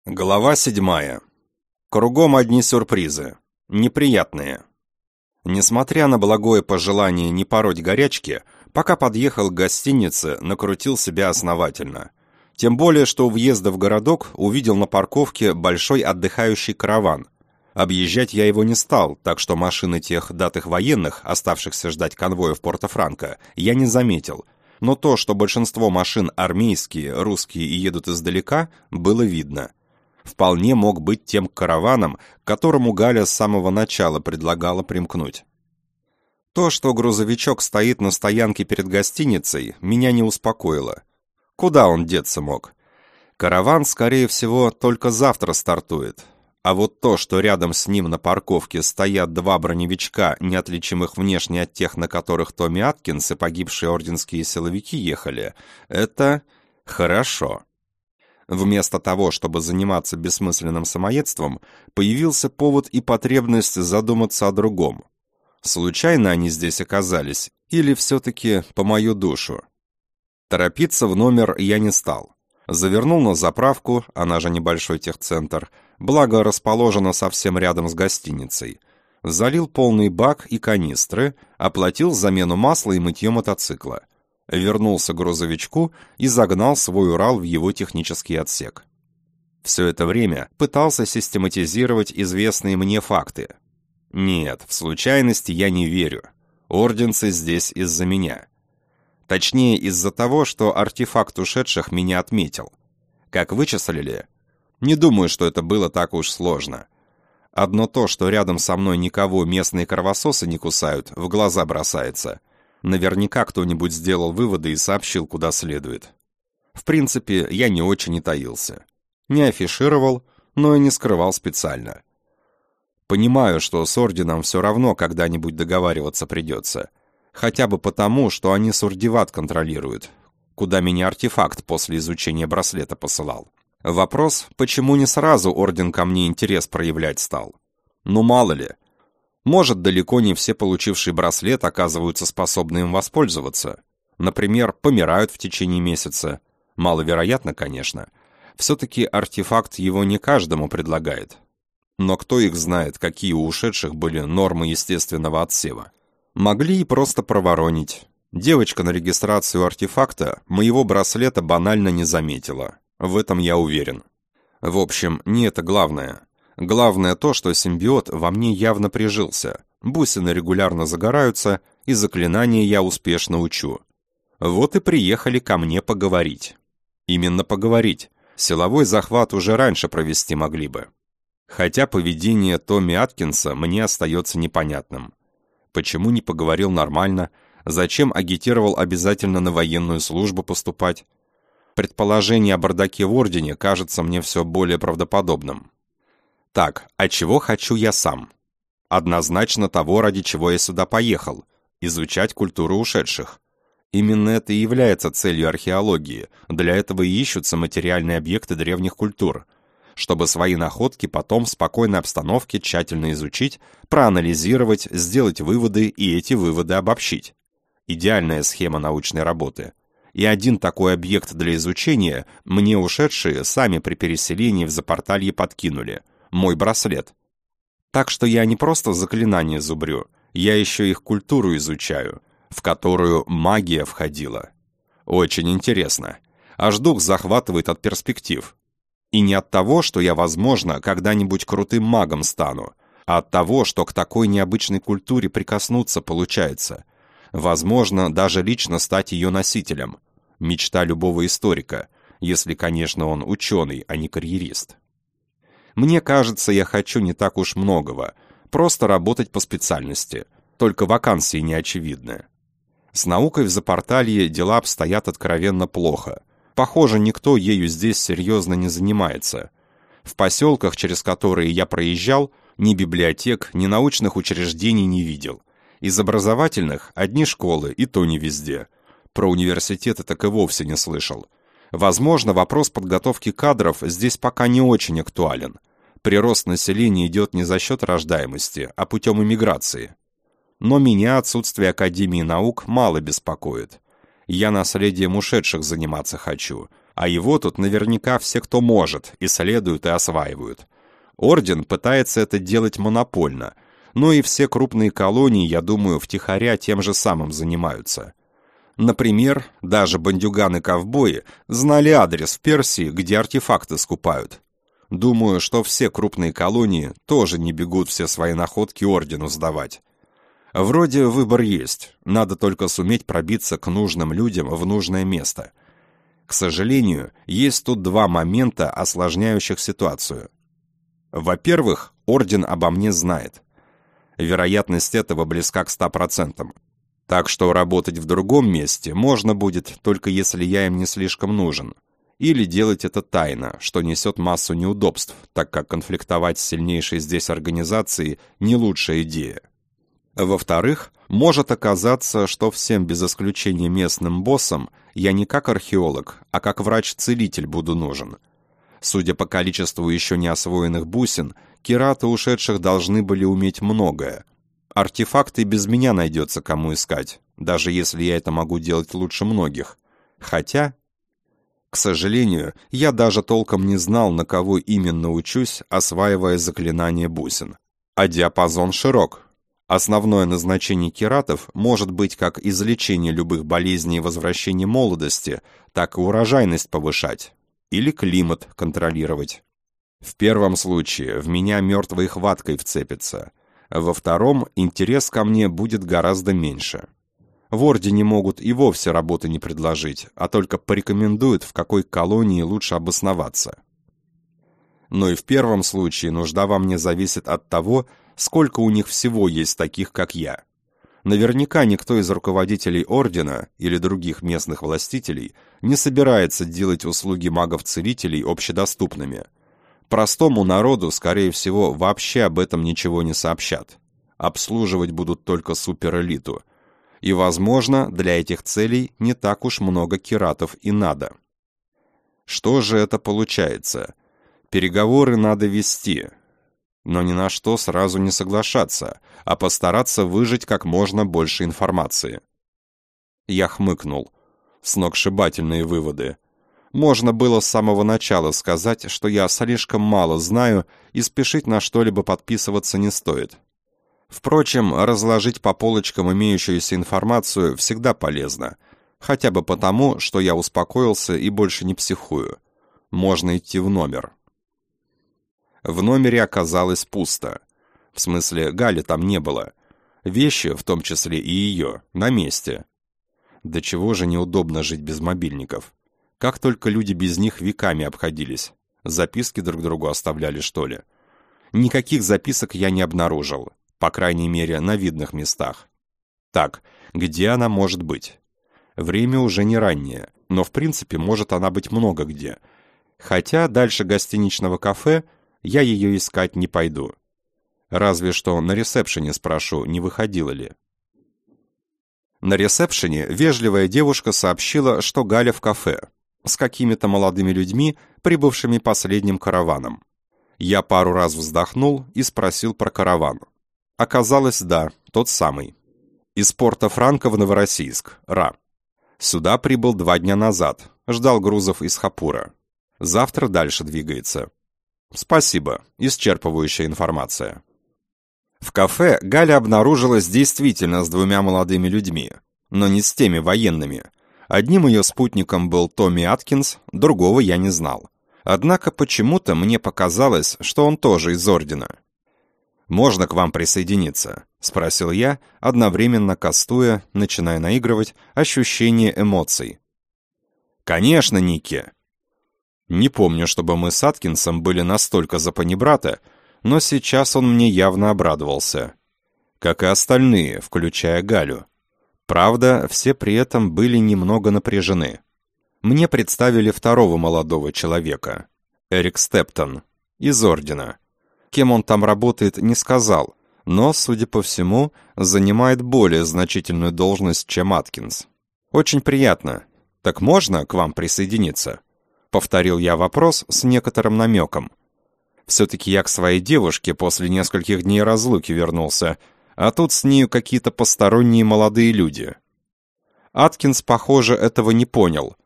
Глава 7. Кругом одни сюрпризы. Неприятные. Несмотря на благое пожелание не пороть горячки, пока подъехал к гостинице, накрутил себя основательно. Тем более, что у въезда в городок увидел на парковке большой отдыхающий караван. Объезжать я его не стал, так что машины тех датых военных, оставшихся ждать конвоя в Порто-Франко, я не заметил. Но то, что большинство машин армейские, русские и едут издалека, было видно. Вполне мог быть тем караваном, к которому Галя с самого начала предлагала примкнуть. То, что грузовичок стоит на стоянке перед гостиницей, меня не успокоило. Куда он деться мог? Караван, скорее всего, только завтра стартует. А вот то, что рядом с ним на парковке стоят два броневичка, неотличимых внешне от тех, на которых Томми Аткинс и погибшие орденские силовики ехали, это хорошо. Вместо того, чтобы заниматься бессмысленным самоедством, появился повод и потребность задуматься о другом. Случайно они здесь оказались, или все-таки по мою душу? Торопиться в номер я не стал. Завернул на заправку, она же небольшой техцентр, благо расположена совсем рядом с гостиницей. Залил полный бак и канистры, оплатил замену масла и мытье мотоцикла. Вернулся к грузовичку и загнал свой Урал в его технический отсек. Все это время пытался систематизировать известные мне факты. Нет, в случайности я не верю. Орденцы здесь из-за меня. Точнее, из-за того, что артефакт ушедших меня отметил. Как вычислили? Не думаю, что это было так уж сложно. Одно то, что рядом со мной никого местные кровососы не кусают, в глаза бросается. Наверняка кто-нибудь сделал выводы и сообщил, куда следует. В принципе, я не очень и таился. Не афишировал, но и не скрывал специально. Понимаю, что с Орденом все равно когда-нибудь договариваться придется. Хотя бы потому, что они Сурдиват контролируют, куда меня артефакт после изучения браслета посылал. Вопрос, почему не сразу Орден ко мне интерес проявлять стал? Ну мало ли. Может, далеко не все получившие браслет оказываются способны им воспользоваться. Например, помирают в течение месяца. Маловероятно, конечно. Все-таки артефакт его не каждому предлагает. Но кто их знает, какие у ушедших были нормы естественного отсева? Могли и просто проворонить. Девочка на регистрацию артефакта моего браслета банально не заметила. В этом я уверен. В общем, не это главное. Главное то, что симбиот во мне явно прижился. Бусины регулярно загораются, и заклинания я успешно учу. Вот и приехали ко мне поговорить. Именно поговорить. Силовой захват уже раньше провести могли бы. Хотя поведение Томми Аткинса мне остается непонятным. Почему не поговорил нормально? Зачем агитировал обязательно на военную службу поступать? Предположение о бардаке в Ордене кажется мне все более правдоподобным. Так, а чего хочу я сам? Однозначно того, ради чего я сюда поехал – изучать культуру ушедших. Именно это и является целью археологии, для этого и ищутся материальные объекты древних культур, чтобы свои находки потом в спокойной обстановке тщательно изучить, проанализировать, сделать выводы и эти выводы обобщить. Идеальная схема научной работы. И один такой объект для изучения мне ушедшие сами при переселении в Запорталье подкинули – мой браслет. Так что я не просто заклинания зубрю, я еще их культуру изучаю, в которую магия входила. Очень интересно. Аж дух захватывает от перспектив. И не от того, что я, возможно, когда-нибудь крутым магом стану, а от того, что к такой необычной культуре прикоснуться получается. Возможно, даже лично стать ее носителем. Мечта любого историка, если, конечно, он ученый, а не карьерист. Мне кажется, я хочу не так уж многого, просто работать по специальности, только вакансии не очевидны. С наукой в Запорталье дела обстоят откровенно плохо. Похоже, никто ею здесь серьезно не занимается. В поселках, через которые я проезжал, ни библиотек, ни научных учреждений не видел. Из образовательных одни школы, и то не везде. Про университеты так и вовсе не слышал. Возможно, вопрос подготовки кадров здесь пока не очень актуален. Прирост населения идет не за счет рождаемости, а путем иммиграции. Но меня отсутствие Академии наук мало беспокоит. Я наследием ушедших заниматься хочу, А его тут наверняка все, кто может, исследуют и осваивают. Орден пытается это делать монопольно, но и все крупные колонии, я думаю, втихаря тем же самым занимаются. Например, даже бандюганы-ковбои знали адрес в Персии, где артефакты скупают. Думаю, что все крупные колонии тоже не бегут все свои находки ордену сдавать. Вроде выбор есть, надо только суметь пробиться к нужным людям в нужное место. К сожалению, есть тут два момента, осложняющих ситуацию. Во-первых, орден обо мне знает. Вероятность этого близка к 100%. Так что работать в другом месте можно будет, только если я им не слишком нужен. Или делать это тайно, что несет массу неудобств, так как конфликтовать с сильнейшей здесь организацией не лучшая идея. Во-вторых, может оказаться, что всем без исключения местным боссам я не как археолог, а как врач-целитель буду нужен. Судя по количеству еще не освоенных бусин, кираты ушедших должны были уметь многое. Артефакты без меня найдется кому искать, даже если я это могу делать лучше многих. Хотя, к сожалению, я даже толком не знал, на кого именно учусь, осваивая заклинание бусин. А диапазон широк. Основное назначение киратов может быть как излечение любых болезней и возвращение молодости, так и урожайность повышать. Или климат контролировать. В первом случае в меня мертвой хваткой вцепится. Во втором интерес ко мне будет гораздо меньше. В Ордене могут и вовсе работы не предложить, а только порекомендуют, в какой колонии лучше обосноваться. Но и в первом случае нужда во мне зависит от того, сколько у них всего есть таких, как я. Наверняка никто из руководителей Ордена или других местных властителей не собирается делать услуги магов-целителей общедоступными. Простому народу, скорее всего, вообще об этом ничего не сообщат. Обслуживать будут только суперэлиту. И, возможно, для этих целей не так уж много киратов и надо. Что же это получается? Переговоры надо вести, но ни на что сразу не соглашаться, а постараться выжать как можно больше информации. Я хмыкнул. Сногсшибательные выводы. Можно было с самого начала сказать, что я слишком мало знаю, и спешить на что-либо подписываться не стоит. Впрочем, разложить по полочкам имеющуюся информацию всегда полезно, хотя бы потому, что я успокоился и больше не психую. Можно идти в номер. В номере оказалось пусто. В смысле, Гали там не было. Вещи, в том числе и ее, на месте. До чего же неудобно жить без мобильников. Как только люди без них веками обходились. Записки друг другу оставляли, что ли? Никаких записок я не обнаружил. По крайней мере, на видных местах. Так, где она может быть? Время уже не раннее, но в принципе может она быть много где. Хотя дальше гостиничного кафе я ее искать не пойду. Разве что на ресепшене спрошу, не выходила ли. На ресепшене вежливая девушка сообщила, что Галя в кафе с какими-то молодыми людьми, прибывшими последним караваном. Я пару раз вздохнул и спросил про караван. Оказалось, да, тот самый. Из порта Франко в Новороссийск, Ра. Сюда прибыл 2 дня назад, ждал грузов из Хапура. Завтра дальше двигается. Спасибо, исчерпывающая информация. В кафе Галя обнаружилась действительно с 2 молодыми людьми, но не с теми военными. Одним ее спутником был Томми Аткинс, другого я не знал. Однако почему-то мне показалось, что он тоже из Ордена. «Можно к вам присоединиться?» — спросил я, одновременно кастуя, начиная наигрывать, ощущение эмоций. «Конечно, Никки!» Не помню, чтобы мы с Аткинсом были настолько запанибрата, но сейчас он мне явно обрадовался. Как и остальные, включая Галю. Правда, все при этом были немного напряжены. Мне представили второго молодого человека, Эрик Стептон, из Ордена. Кем он там работает, не сказал, но, судя по всему, занимает более значительную должность, чем Аткинс. «Очень приятно. Так можно к вам присоединиться?» Повторил я вопрос с некоторым намеком. Все-таки я к своей девушке после нескольких дней разлуки вернулся, а тут с нею какие-то посторонние молодые люди. Аткинс, похоже, этого не понял.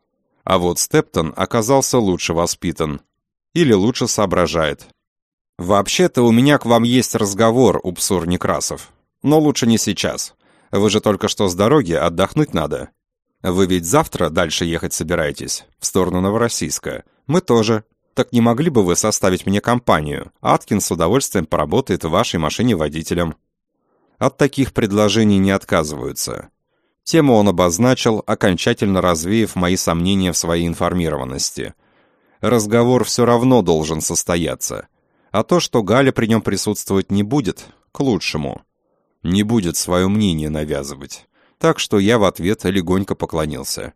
А вот Стептон оказался лучше воспитан. Или лучше соображает. «Вообще-то у меня к вам есть разговор, Упсур Некрасов. Но лучше не сейчас. Вы же только что с дороги, отдохнуть надо. Вы ведь завтра дальше ехать собираетесь, в сторону Новороссийска. Мы тоже. Так не могли бы вы составить мне компанию? Аткинс с удовольствием поработает в вашей машине водителем». От таких предложений не отказываются. Тему он обозначил, окончательно развеяв мои сомнения в своей информированности. Разговор все равно должен состояться. А то, что Галя при нем присутствовать не будет, к лучшему. Не будет свое мнение навязывать. Так что я в ответ легонько поклонился.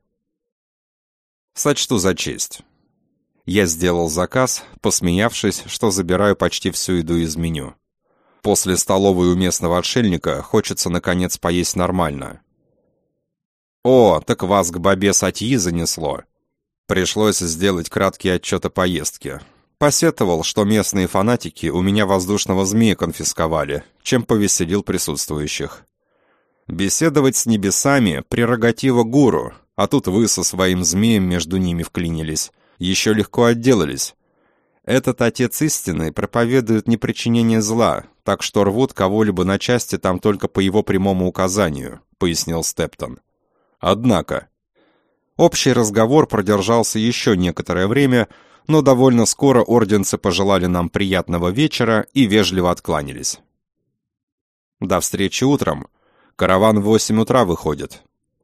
Сочту за честь. Я сделал заказ, посмеявшись, что забираю почти всю еду из меню. После столовой у местного отшельника хочется, наконец, поесть нормально. «О, так вас к бабе Сатьи занесло». Пришлось сделать краткий отчет о поездке. Посетовал, что местные фанатики у меня воздушного змея конфисковали, чем повеселил присутствующих. Беседовать с небесами — прерогатива гуру, а тут вы со своим змеем между ними вклинились. Еще легко отделались. Этот отец истины проповедует непричинение зла, так что рвут кого-либо на части там только по его прямому указанию, пояснил Стептон. Однако, общий разговор продержался еще некоторое время, но довольно скоро орденцы пожелали нам приятного вечера и вежливо откланялись. До встречи утром. Караван в 8 утра выходит.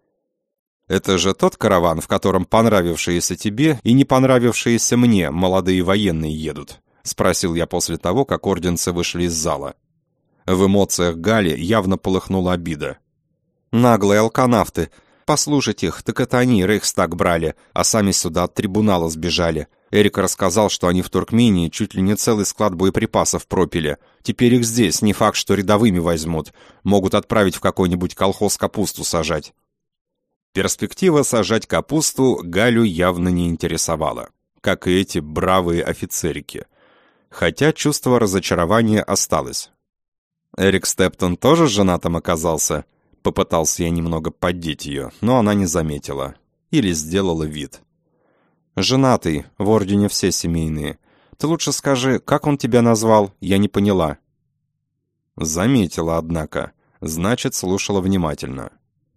Это же тот караван, в котором понравившиеся тебе и не понравившиеся мне молодые военные едут? Спросил я после того, как орденцы вышли из зала. В эмоциях Гали явно полыхнула обида. Наглые алканавты. Послушать их, так это они Рейхстаг брали, а сами сюда от трибунала сбежали. Эрик рассказал, что они в Туркмении чуть ли не целый склад боеприпасов пропили. Теперь их здесь, не факт, что рядовыми возьмут. Могут отправить в какой-нибудь колхоз капусту сажать. Перспектива сажать капусту Галю явно не интересовала, как и эти бравые офицерики. Хотя чувство разочарования осталось. Эрик Стептон тоже женатым оказался? Попытался я немного поддеть ее, но она не заметила. Или сделала вид. «Женатый, в ордене все семейные. Ты лучше скажи, как он тебя назвал? Я не поняла». Заметила, однако. Значит, слушала внимательно.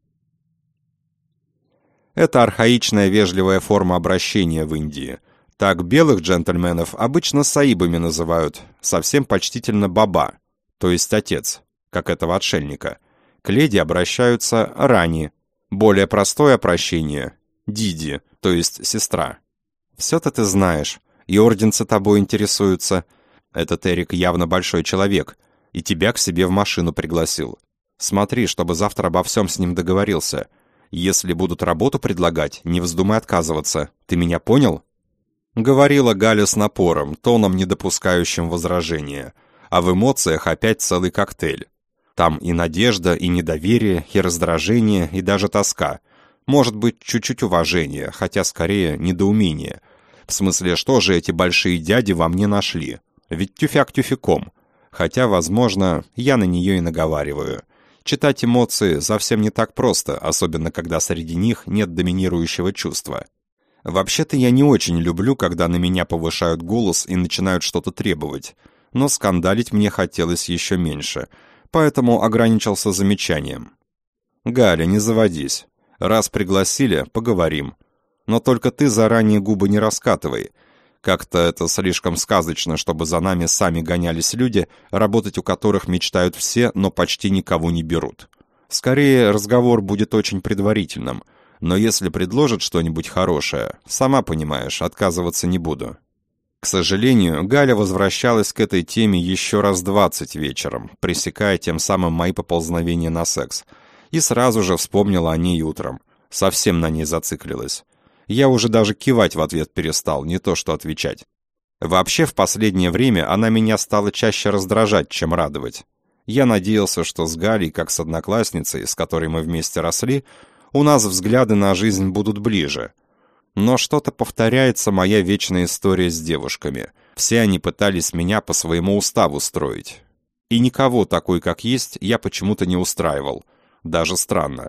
Это архаичная вежливая форма обращения в Индии. Так белых джентльменов обычно саибами называют, совсем почтительно баба, то есть отец, как этого отшельника. К леди обращаются рани. Более простое обращение – диди, то есть сестра. Все-то ты знаешь, и орденцы тобой интересуются. Этот Эрик явно большой человек, и тебя к себе в машину пригласил. Смотри, чтобы завтра обо всем с ним договорился. Если будут работу предлагать, не вздумай отказываться. Ты меня понял?» Говорила Галя с напором, тоном, не допускающим возражения. А в эмоциях опять целый коктейль. Там и надежда, и недоверие, и раздражение, и даже тоска. Может быть, чуть-чуть уважения, хотя скорее недоумение. В смысле, что же эти большие дяди во мне нашли? Ведь тюфяк тюфяком. Хотя, возможно, я на нее и наговариваю. Читать эмоции совсем не так просто, особенно когда среди них нет доминирующего чувства. Вообще-то я не очень люблю, когда на меня повышают голос и начинают что-то требовать. Но скандалить мне хотелось еще меньше, поэтому ограничился замечанием. «Галя, не заводись. Раз пригласили, поговорим. Но только ты заранее губы не раскатывай. Как-то это слишком сказочно, чтобы за нами сами гонялись люди, работать у которых мечтают все, но почти никого не берут. Скорее, разговор будет очень предварительным. Но если предложат что-нибудь хорошее, сама понимаешь, отказываться не буду». К сожалению, Галя возвращалась к этой теме еще раз 20 вечером, пресекая тем самым мои поползновения на секс, и сразу же вспомнила о ней утром. Совсем на ней зациклилась. Я уже даже кивать в ответ перестал, не то что отвечать. Вообще, в последнее время она меня стала чаще раздражать, чем радовать. Я надеялся, что с Галей, как с одноклассницей, с которой мы вместе росли, у нас взгляды на жизнь будут ближе. Но что-то повторяется моя вечная история с девушками. Все они пытались меня по своему уставу строить. И никого такой, как есть, я почему-то не устраивал. Даже странно.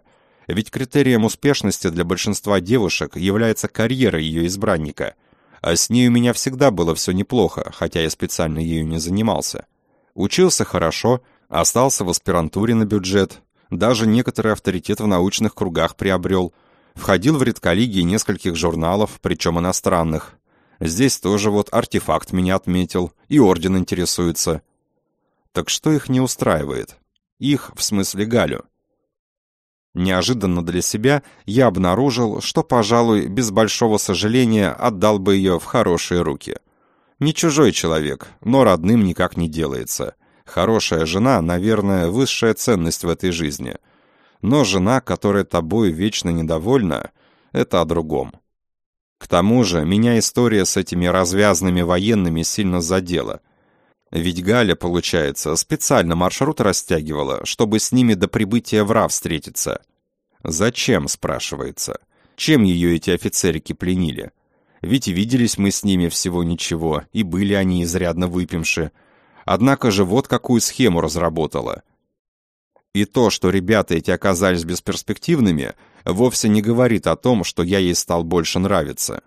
Ведь критерием успешности для большинства девушек является карьера ее избранника. А с ней у меня всегда было все неплохо, хотя я специально ею не занимался. Учился хорошо, остался в аспирантуре на бюджет, даже некоторый авторитет в научных кругах приобрел. Входил в редколлегии нескольких журналов, причем иностранных. Здесь тоже вот артефакт меня отметил, и орден интересуется. Так что их не устраивает? Их, в смысле Галю. Неожиданно для себя я обнаружил, что, пожалуй, без большого сожаления отдал бы ее в хорошие руки. Не чужой человек, но родным никак не делается. Хорошая жена, наверное, высшая ценность в этой жизни. Но жена, которая тобой вечно недовольна, это о другом. К тому же, меня история с этими развязными военными сильно задела. Ведь Галя, получается, специально маршрут растягивала, чтобы с ними до прибытия в Ра встретиться. Зачем, спрашивается? Чем ее эти офицерики пленили? Ведь виделись мы с ними всего ничего, и были они изрядно выпивши. Однако же вот какую схему разработала. И то, что ребята эти оказались бесперспективными, вовсе не говорит о том, что я ей стал больше нравиться.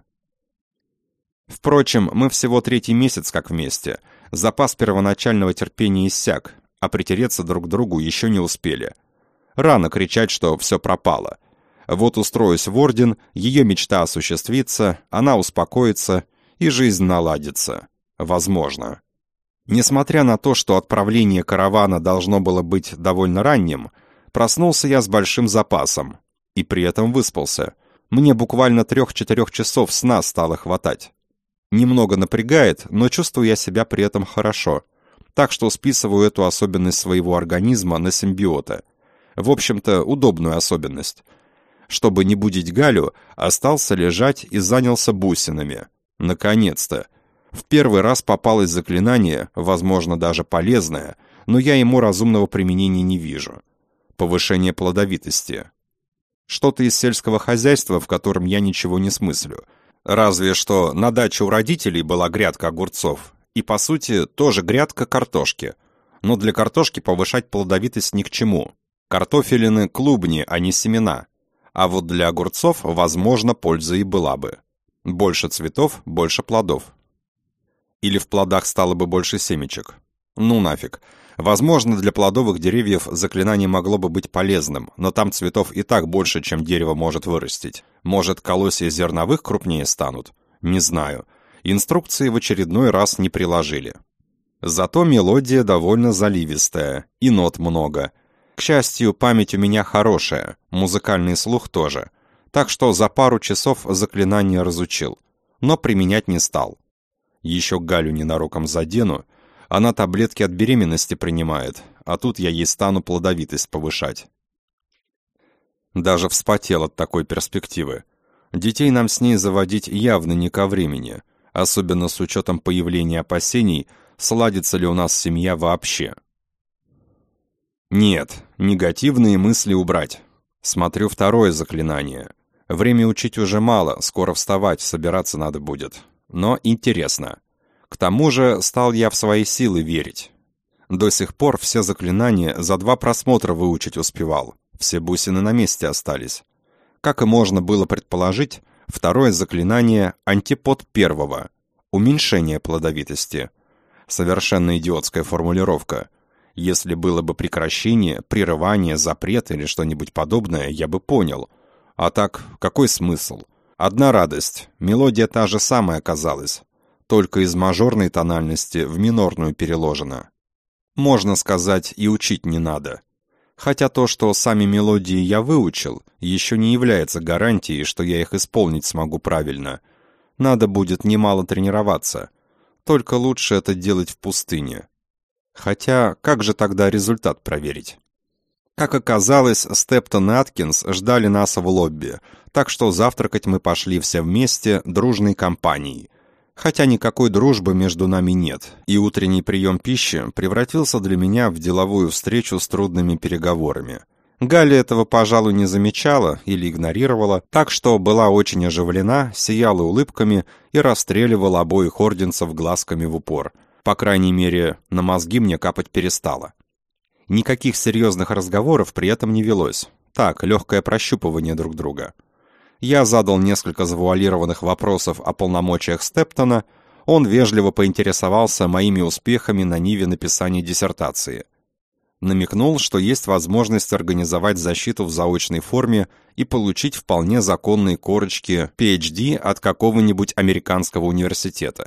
Впрочем, мы всего 3-й месяц как вместе. Запас первоначального терпения иссяк, а притереться друг к другу еще не успели. Рано кричать, что все пропало. Вот устроюсь в орден, ее мечта осуществится, она успокоится, и жизнь наладится. Возможно. Несмотря на то, что отправление каравана должно было быть довольно ранним, проснулся я с большим запасом. И при этом выспался. Мне буквально 3-4 часов сна стало хватать. Немного напрягает, но чувствую я себя при этом хорошо. Так что списываю эту особенность своего организма на симбиота. В общем-то, удобную особенность. Чтобы не будить Галю, остался лежать и занялся бусинами. Наконец-то. В первый раз попалось заклинание, возможно, даже полезное, но я ему разумного применения не вижу. Повышение плодовитости. Что-то из сельского хозяйства, в котором я ничего не смыслю. Разве что на даче у родителей была грядка огурцов, и, по сути, тоже грядка картошки. Но для картошки повышать плодовитость ни к чему. Картофелины – клубни, а не семена. А вот для огурцов, возможно, польза и была бы. Больше цветов – больше плодов. Или в плодах стало бы больше семечек. Ну нафиг. Возможно, для плодовых деревьев заклинание могло бы быть полезным, но там цветов и так больше, чем дерево может вырастить. Может, колосья зерновых крупнее станут? Не знаю. Инструкции в очередной раз не приложили. Зато мелодия довольно заливистая, и нот много. К счастью, память у меня хорошая, музыкальный слух тоже. Так что за пару часов заклинание разучил, но применять не стал. Еще Галю ненароком задену, она таблетки от беременности принимает, а тут я ей стану плодовитость повышать. Даже вспотел от такой перспективы. Детей нам с ней заводить явно не ко времени, особенно с учетом появления опасений, сладится ли у нас семья вообще. Нет, негативные мысли убрать. Смотрю второе заклинание. Время учить уже мало, скоро вставать, собираться надо будет. Но интересно. К тому же стал я в свои силы верить. До сих пор все заклинания за 2 просмотра выучить успевал. Все бусины на месте остались. Как и можно было предположить, второе заклинание – антипод первого. Уменьшение плодовитости. Совершенно идиотская формулировка. Если было бы прекращение, прерывание, запрет или что-нибудь подобное, я бы понял. А так, какой смысл? Одна радость. Мелодия та же самая оказалась. Только из мажорной тональности в минорную переложена. Можно сказать, и учить не надо. Хотя то, что сами мелодии я выучил, еще не является гарантией, что я их исполнить смогу правильно. Надо будет немало тренироваться. Только лучше это делать в пустыне. Хотя, как же тогда результат проверить? Как оказалось, Стептон и Аткинс ждали нас в лобби, так что завтракать мы пошли все вместе, дружной компанией. Хотя никакой дружбы между нами нет, и утренний прием пищи превратился для меня в деловую встречу с трудными переговорами. Галя этого, пожалуй, не замечала или игнорировала, так что была очень оживлена, сияла улыбками и расстреливала обоих орденцев глазками в упор. По крайней мере, на мозги мне капать перестало. Никаких серьезных разговоров при этом не велось. Так, легкое прощупывание друг друга. Я задал несколько завуалированных вопросов о полномочиях Стептона, он вежливо поинтересовался моими успехами на ниве написания диссертации. Намекнул, что есть возможность организовать защиту в заочной форме и получить вполне законные корочки PhD от какого-нибудь американского университета.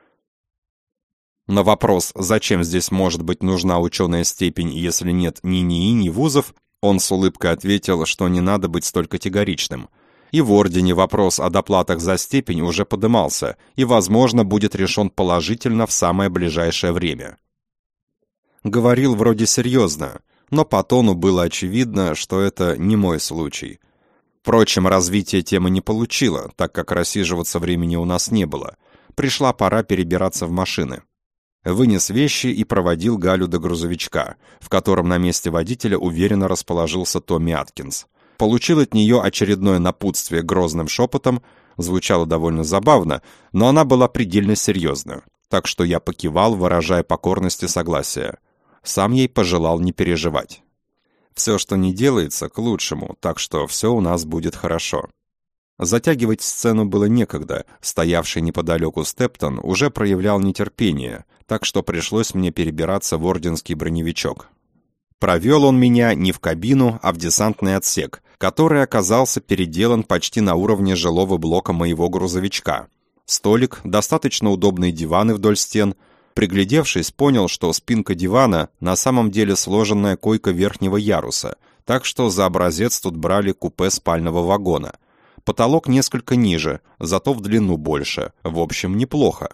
На вопрос, зачем здесь может быть нужна ученая степень, если нет ни НИИ, ни вузов, он с улыбкой ответил, что не надо быть столь категоричным. И в Ордене вопрос о доплатах за степень уже подымался и, возможно, будет решен положительно в самое ближайшее время. Говорил вроде серьезно, но по тону было очевидно, что это не мой случай. Впрочем, развитие темы не получило, так как рассиживаться времени у нас не было. Пришла пора перебираться в машины. Вынес вещи и проводил Галю до грузовичка, в котором на месте водителя уверенно расположился Томми Аткинс. Получил от нее очередное напутствие грозным шепотом, звучало довольно забавно, но она была предельно серьезна, так что я покивал, выражая покорность и согласие. Сам ей пожелал не переживать. Все, что не делается, к лучшему, так что все у нас будет хорошо. Затягивать сцену было некогда, стоявший неподалеку Стептон уже проявлял нетерпение, так что пришлось мне перебираться в орденский броневичок. Провел он меня не в кабину, а в десантный отсек, который оказался переделан почти на уровне жилого блока моего грузовичка. Столик, достаточно удобные диваны вдоль стен. Приглядевшись, понял, что спинка дивана на самом деле сложенная койка верхнего яруса, так что за образец тут брали купе спального вагона. Потолок несколько ниже, зато в длину больше. В общем, неплохо.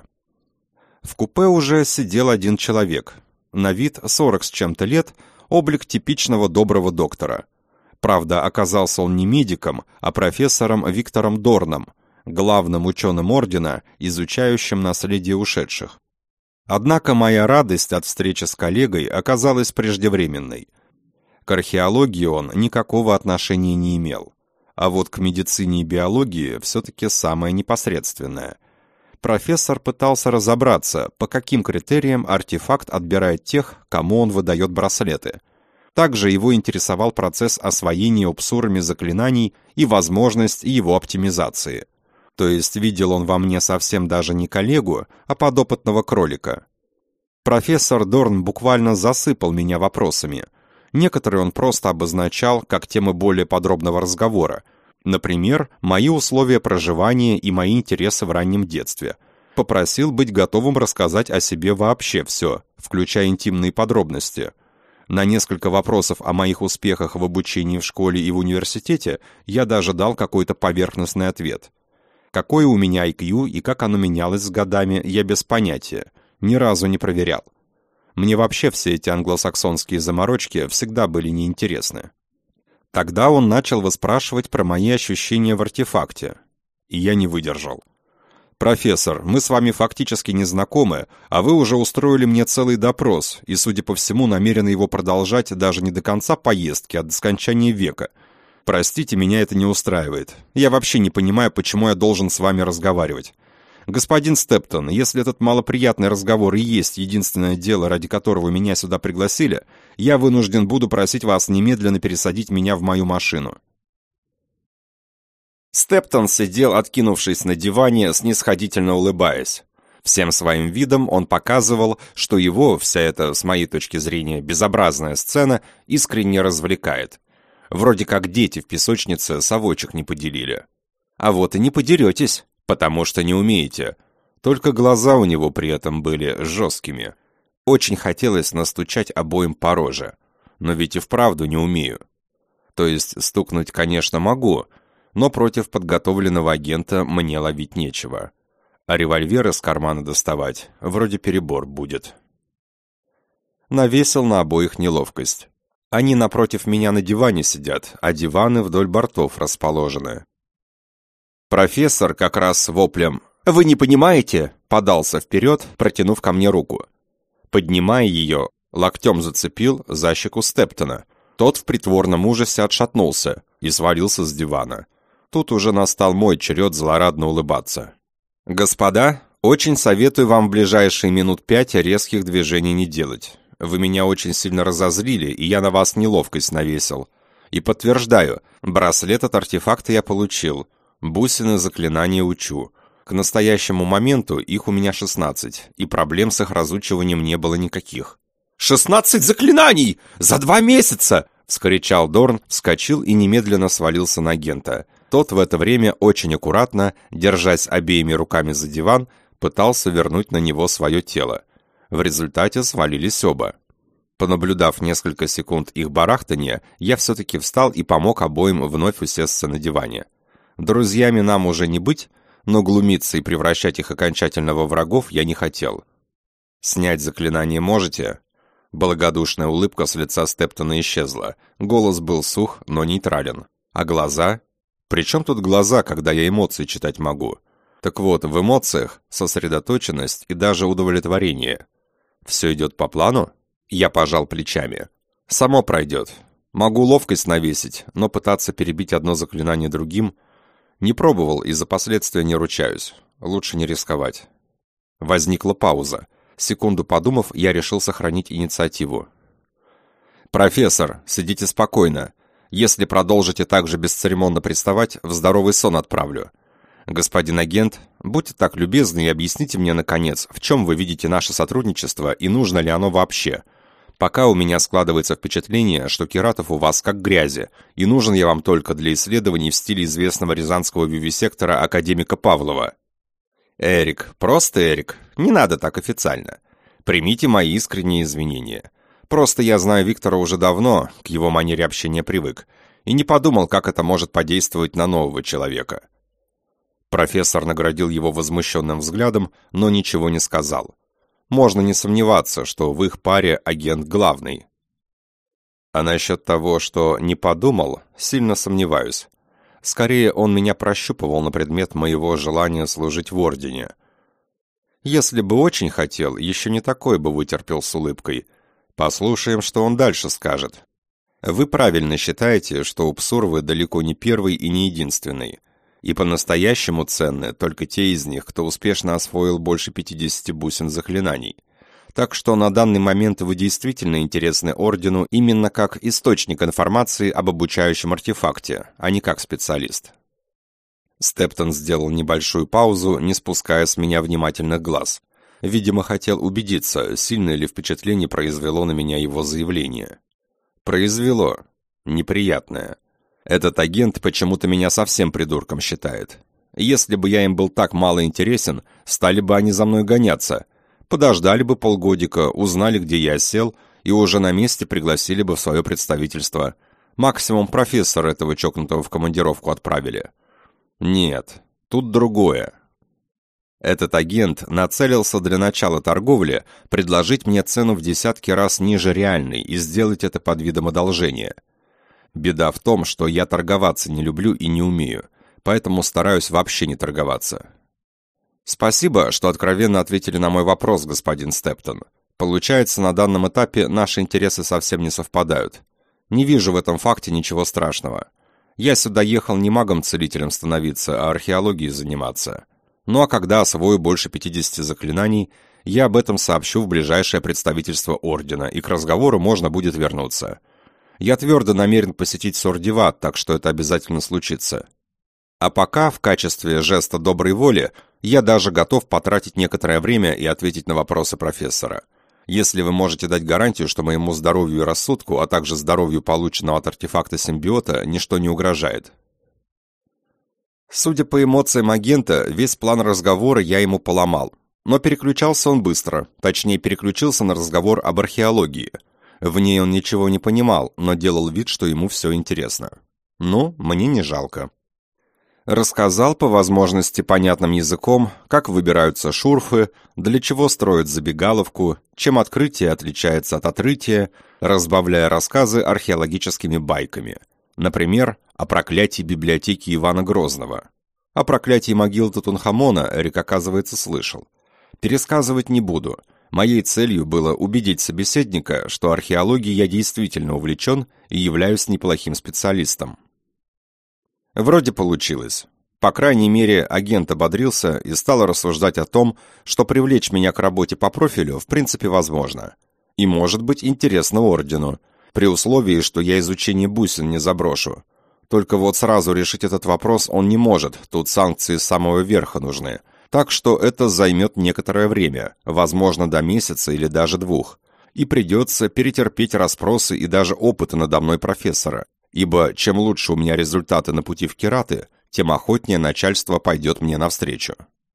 В купе уже сидел один человек. На вид 40 с чем-то лет, облик типичного доброго доктора. Правда, оказался он не медиком, а профессором Виктором Дорном, главным ученым ордена, изучающим наследие ушедших. Однако моя радость от встречи с коллегой оказалась преждевременной. К археологии он никакого отношения не имел. А вот к медицине и биологии все-таки самое непосредственное. Профессор пытался разобраться, по каким критериям артефакт отбирает тех, кому он выдает браслеты. Также его интересовал процесс освоения упсурами заклинаний и возможность его оптимизации. То есть видел он во мне совсем даже не коллегу, а подопытного кролика. Профессор Дорн буквально засыпал меня вопросами. Некоторые он просто обозначал как темы более подробного разговора. Например, мои условия проживания и мои интересы в раннем детстве. Попросил быть готовым рассказать о себе вообще все, включая интимные подробности. На несколько вопросов о моих успехах в обучении в школе и в университете я даже дал какой-то поверхностный ответ. Какое у меня IQ и как оно менялось с годами, я без понятия. Ни разу не проверял. Мне вообще все эти англосаксонские заморочки всегда были неинтересны. Тогда он начал выспрашивать про мои ощущения в артефакте. И я не выдержал. «Профессор, мы с вами фактически не знакомы, а вы уже устроили мне целый допрос, и, судя по всему, намерены его продолжать даже не до конца поездки, а до скончания века. Простите, меня это не устраивает. Я вообще не понимаю, почему я должен с вами разговаривать. Господин Стептон, если этот малоприятный разговор и есть единственное дело, ради которого меня сюда пригласили, я вынужден буду просить вас немедленно пересадить меня в мою машину». Стептон сидел, откинувшись на диване, снисходительно улыбаясь. Всем своим видом он показывал, что его вся эта, с моей точки зрения, безобразная сцена искренне развлекает. Вроде как дети в песочнице совочек не поделили. А вот и не подеретесь, потому что не умеете. Только глаза у него при этом были жесткими. Очень хотелось настучать обоим по роже. Но ведь и вправду не умею. То есть стукнуть, конечно, могу, но против подготовленного агента мне ловить нечего. А револьвер из кармана доставать вроде перебор будет. Навесил на обоих неловкость. Они напротив меня на диване сидят, а диваны вдоль бортов расположены. Профессор как раз с воплем «Вы не понимаете?» подался вперед, протянув ко мне руку. Поднимая ее, локтем зацепил за щеку Стептона. Тот в притворном ужасе отшатнулся и свалился с дивана. Тут уже настал мой черед злорадно улыбаться. «Господа, очень советую вам в ближайшие минут 5 резких движений не делать. Вы меня очень сильно разозлили, и я на вас неловкость навесил. И подтверждаю, браслет от артефакта я получил, бусины заклинания учу. К настоящему моменту их у меня 16, и проблем с их разучиванием не было никаких. 16 заклинаний! За 2 месяца! Вскричал Дорн, вскочил и немедленно свалился на агента. Тот в это время очень аккуратно, держась обеими руками за диван, пытался вернуть на него свое тело. В результате свалились оба. Понаблюдав несколько секунд их барахтания, я все-таки встал и помог обоим вновь усесться на диване. Друзьями нам уже не быть, но глумиться и превращать их окончательно во врагов я не хотел. «Снять заклинание можете?» Благодушная улыбка с лица Стептона исчезла. Голос был сух, но нейтрален. А глаза? При чем тут глаза, когда я эмоции читать могу? Так вот, в эмоциях сосредоточенность и даже удовлетворение. Все идет по плану? Я пожал плечами. Само пройдет. Могу ловкость навесить, но пытаться перебить одно заклинание другим не пробовал и за последствия не ручаюсь. Лучше не рисковать. Возникла пауза. Секунду подумав, я решил сохранить инициативу. «Профессор, сидите спокойно. Если продолжите так же бесцеремонно приставать, в здоровый сон отправлю. Господин агент, будьте так любезны и объясните мне, наконец, в чем вы видите наше сотрудничество и нужно ли оно вообще. Пока у меня складывается впечатление, что Киратов у вас как грязи, и нужен я вам только для исследований в стиле известного рязанского вивисектора академика Павлова». «Эрик, просто Эрик, не надо так официально. Примите мои искренние извинения. Просто я знаю Виктора уже давно, к его манере общения привык, и не подумал, как это может подействовать на нового человека». Профессор наградил его возмущенным взглядом, но ничего не сказал. Можно не сомневаться, что в их паре агент главный. А насчет того, что не подумал, сильно сомневаюсь. Скорее, он меня прощупывал на предмет моего желания служить в Ордене. Если бы очень хотел, еще не такой бы вытерпел с улыбкой. Послушаем, что он дальше скажет. Вы правильно считаете, что у Псурвы далеко не первый и не единственный. И по-настоящему ценны только те из них, кто успешно освоил больше 50 бусин заклинаний. Так что на данный момент вы действительно интересны Ордену именно как источник информации об обучающем артефакте, а не как специалист. Стептон сделал небольшую паузу, не спуская с меня внимательных глаз. Видимо, хотел убедиться, сильное ли впечатление произвело на меня его заявление. Произвело. Неприятное. Этот агент почему-то меня совсем придурком считает. Если бы я им был так мало интересен, стали бы они за мной гоняться. Подождали бы полгодика, узнали, где я сел, и уже на месте пригласили бы в свое представительство. Максимум профессора этого чокнутого в командировку отправили. Нет, тут другое. Этот агент нацелился для начала торговли предложить мне цену в десятки раз ниже реальной и сделать это под видом одолжения. Беда в том, что я торговаться не люблю и не умею, поэтому стараюсь вообще не торговаться. Спасибо, что откровенно ответили на мой вопрос, господин Стептон. Получается, на данном этапе наши интересы совсем не совпадают. Не вижу в этом факте ничего страшного. Я сюда ехал не магом-целителем становиться, а археологией заниматься. Ну а когда освою больше 50 заклинаний, я об этом сообщу в ближайшее представительство Ордена, и к разговору можно будет вернуться. Я твердо намерен посетить Сордиват, так что это обязательно случится. А пока, в качестве жеста доброй воли, я даже готов потратить некоторое время и ответить на вопросы профессора. Если вы можете дать гарантию, что моему здоровью и рассудку, а также здоровью полученного от артефакта симбиота, ничто не угрожает. Судя по эмоциям агента, весь план разговора я ему поломал. Но переключался он быстро, точнее переключился на разговор об археологии. В ней он ничего не понимал, но делал вид, что ему все интересно. Ну, мне не жалко. Рассказал по возможности понятным языком, как выбираются шурфы, для чего строят забегаловку, чем открытие отличается от отрытия, разбавляя рассказы археологическими байками. Например, о проклятии библиотеки Ивана Грозного. О проклятии могил Тутанхамона Эрик, оказывается, слышал. Пересказывать не буду. Моей целью было убедить собеседника, что археологией я действительно увлечен и являюсь неплохим специалистом. Вроде получилось. По крайней мере, агент ободрился и стал рассуждать о том, что привлечь меня к работе по профилю в принципе возможно. И может быть интересно Ордену. При условии, что я изучение бусин не заброшу. Только вот сразу решить этот вопрос он не может, тут санкции с самого верха нужны. Так что это займет некоторое время, возможно, до месяца или даже 2. И придется перетерпеть расспросы и даже опыты надо мной профессора. Ибо чем лучше у меня результаты на пути в Кираты, тем охотнее начальство пойдет мне навстречу.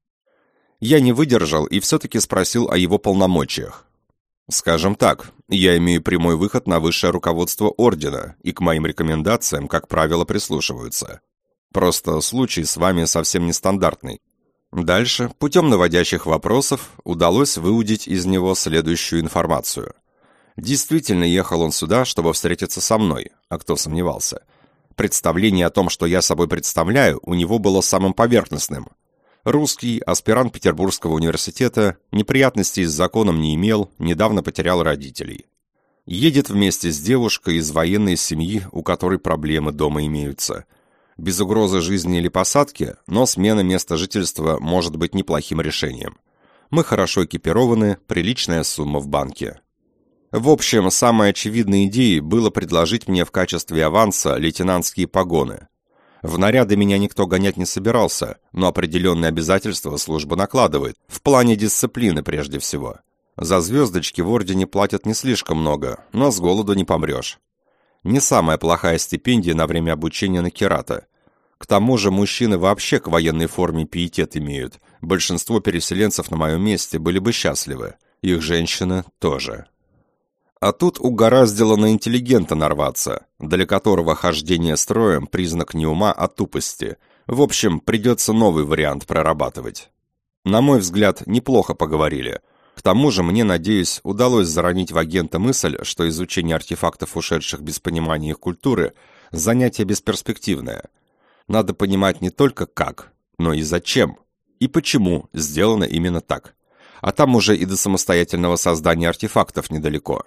Я не выдержал и все-таки спросил о его полномочиях. Скажем так, я имею прямой выход на высшее руководство ордена, и к моим рекомендациям, как правило, прислушиваются. Просто случай с вами совсем нестандартный. Дальше, путем наводящих вопросов, удалось выудить из него следующую информацию. Действительно ехал он сюда, чтобы встретиться со мной, а кто сомневался. Представление о том, что я собой представляю, у него было самым поверхностным. Русский, аспирант Петербургского университета, неприятностей с законом не имел, недавно потерял родителей. Едет вместе с девушкой из военной семьи, у которой проблемы дома имеются. Без угрозы жизни или посадки, но смена места жительства может быть неплохим решением. Мы хорошо экипированы, приличная сумма в банке. В общем, самой очевидной идеей было предложить мне в качестве аванса лейтенантские погоны. В наряды меня никто гонять не собирался, но определенные обязательства служба накладывает, в плане дисциплины прежде всего. За звездочки в ордене платят не слишком много, но с голоду не помрешь. Не самая плохая стипендия на время обучения на Кирата. К тому же мужчины вообще к военной форме пиетет имеют. Большинство переселенцев на моем месте были бы счастливы. Их женщины тоже. А тут угораздило на интеллигента нарваться, для которого хождение строем признак не ума, а тупости. В общем, придется новый вариант прорабатывать. На мой взгляд, неплохо поговорили. К тому же, мне, надеюсь, удалось заронить в агента мысль, что изучение артефактов, ушедших без понимания их культуры, занятие бесперспективное. Надо понимать не только как, но и зачем, и почему сделано именно так. А там уже и до самостоятельного создания артефактов недалеко.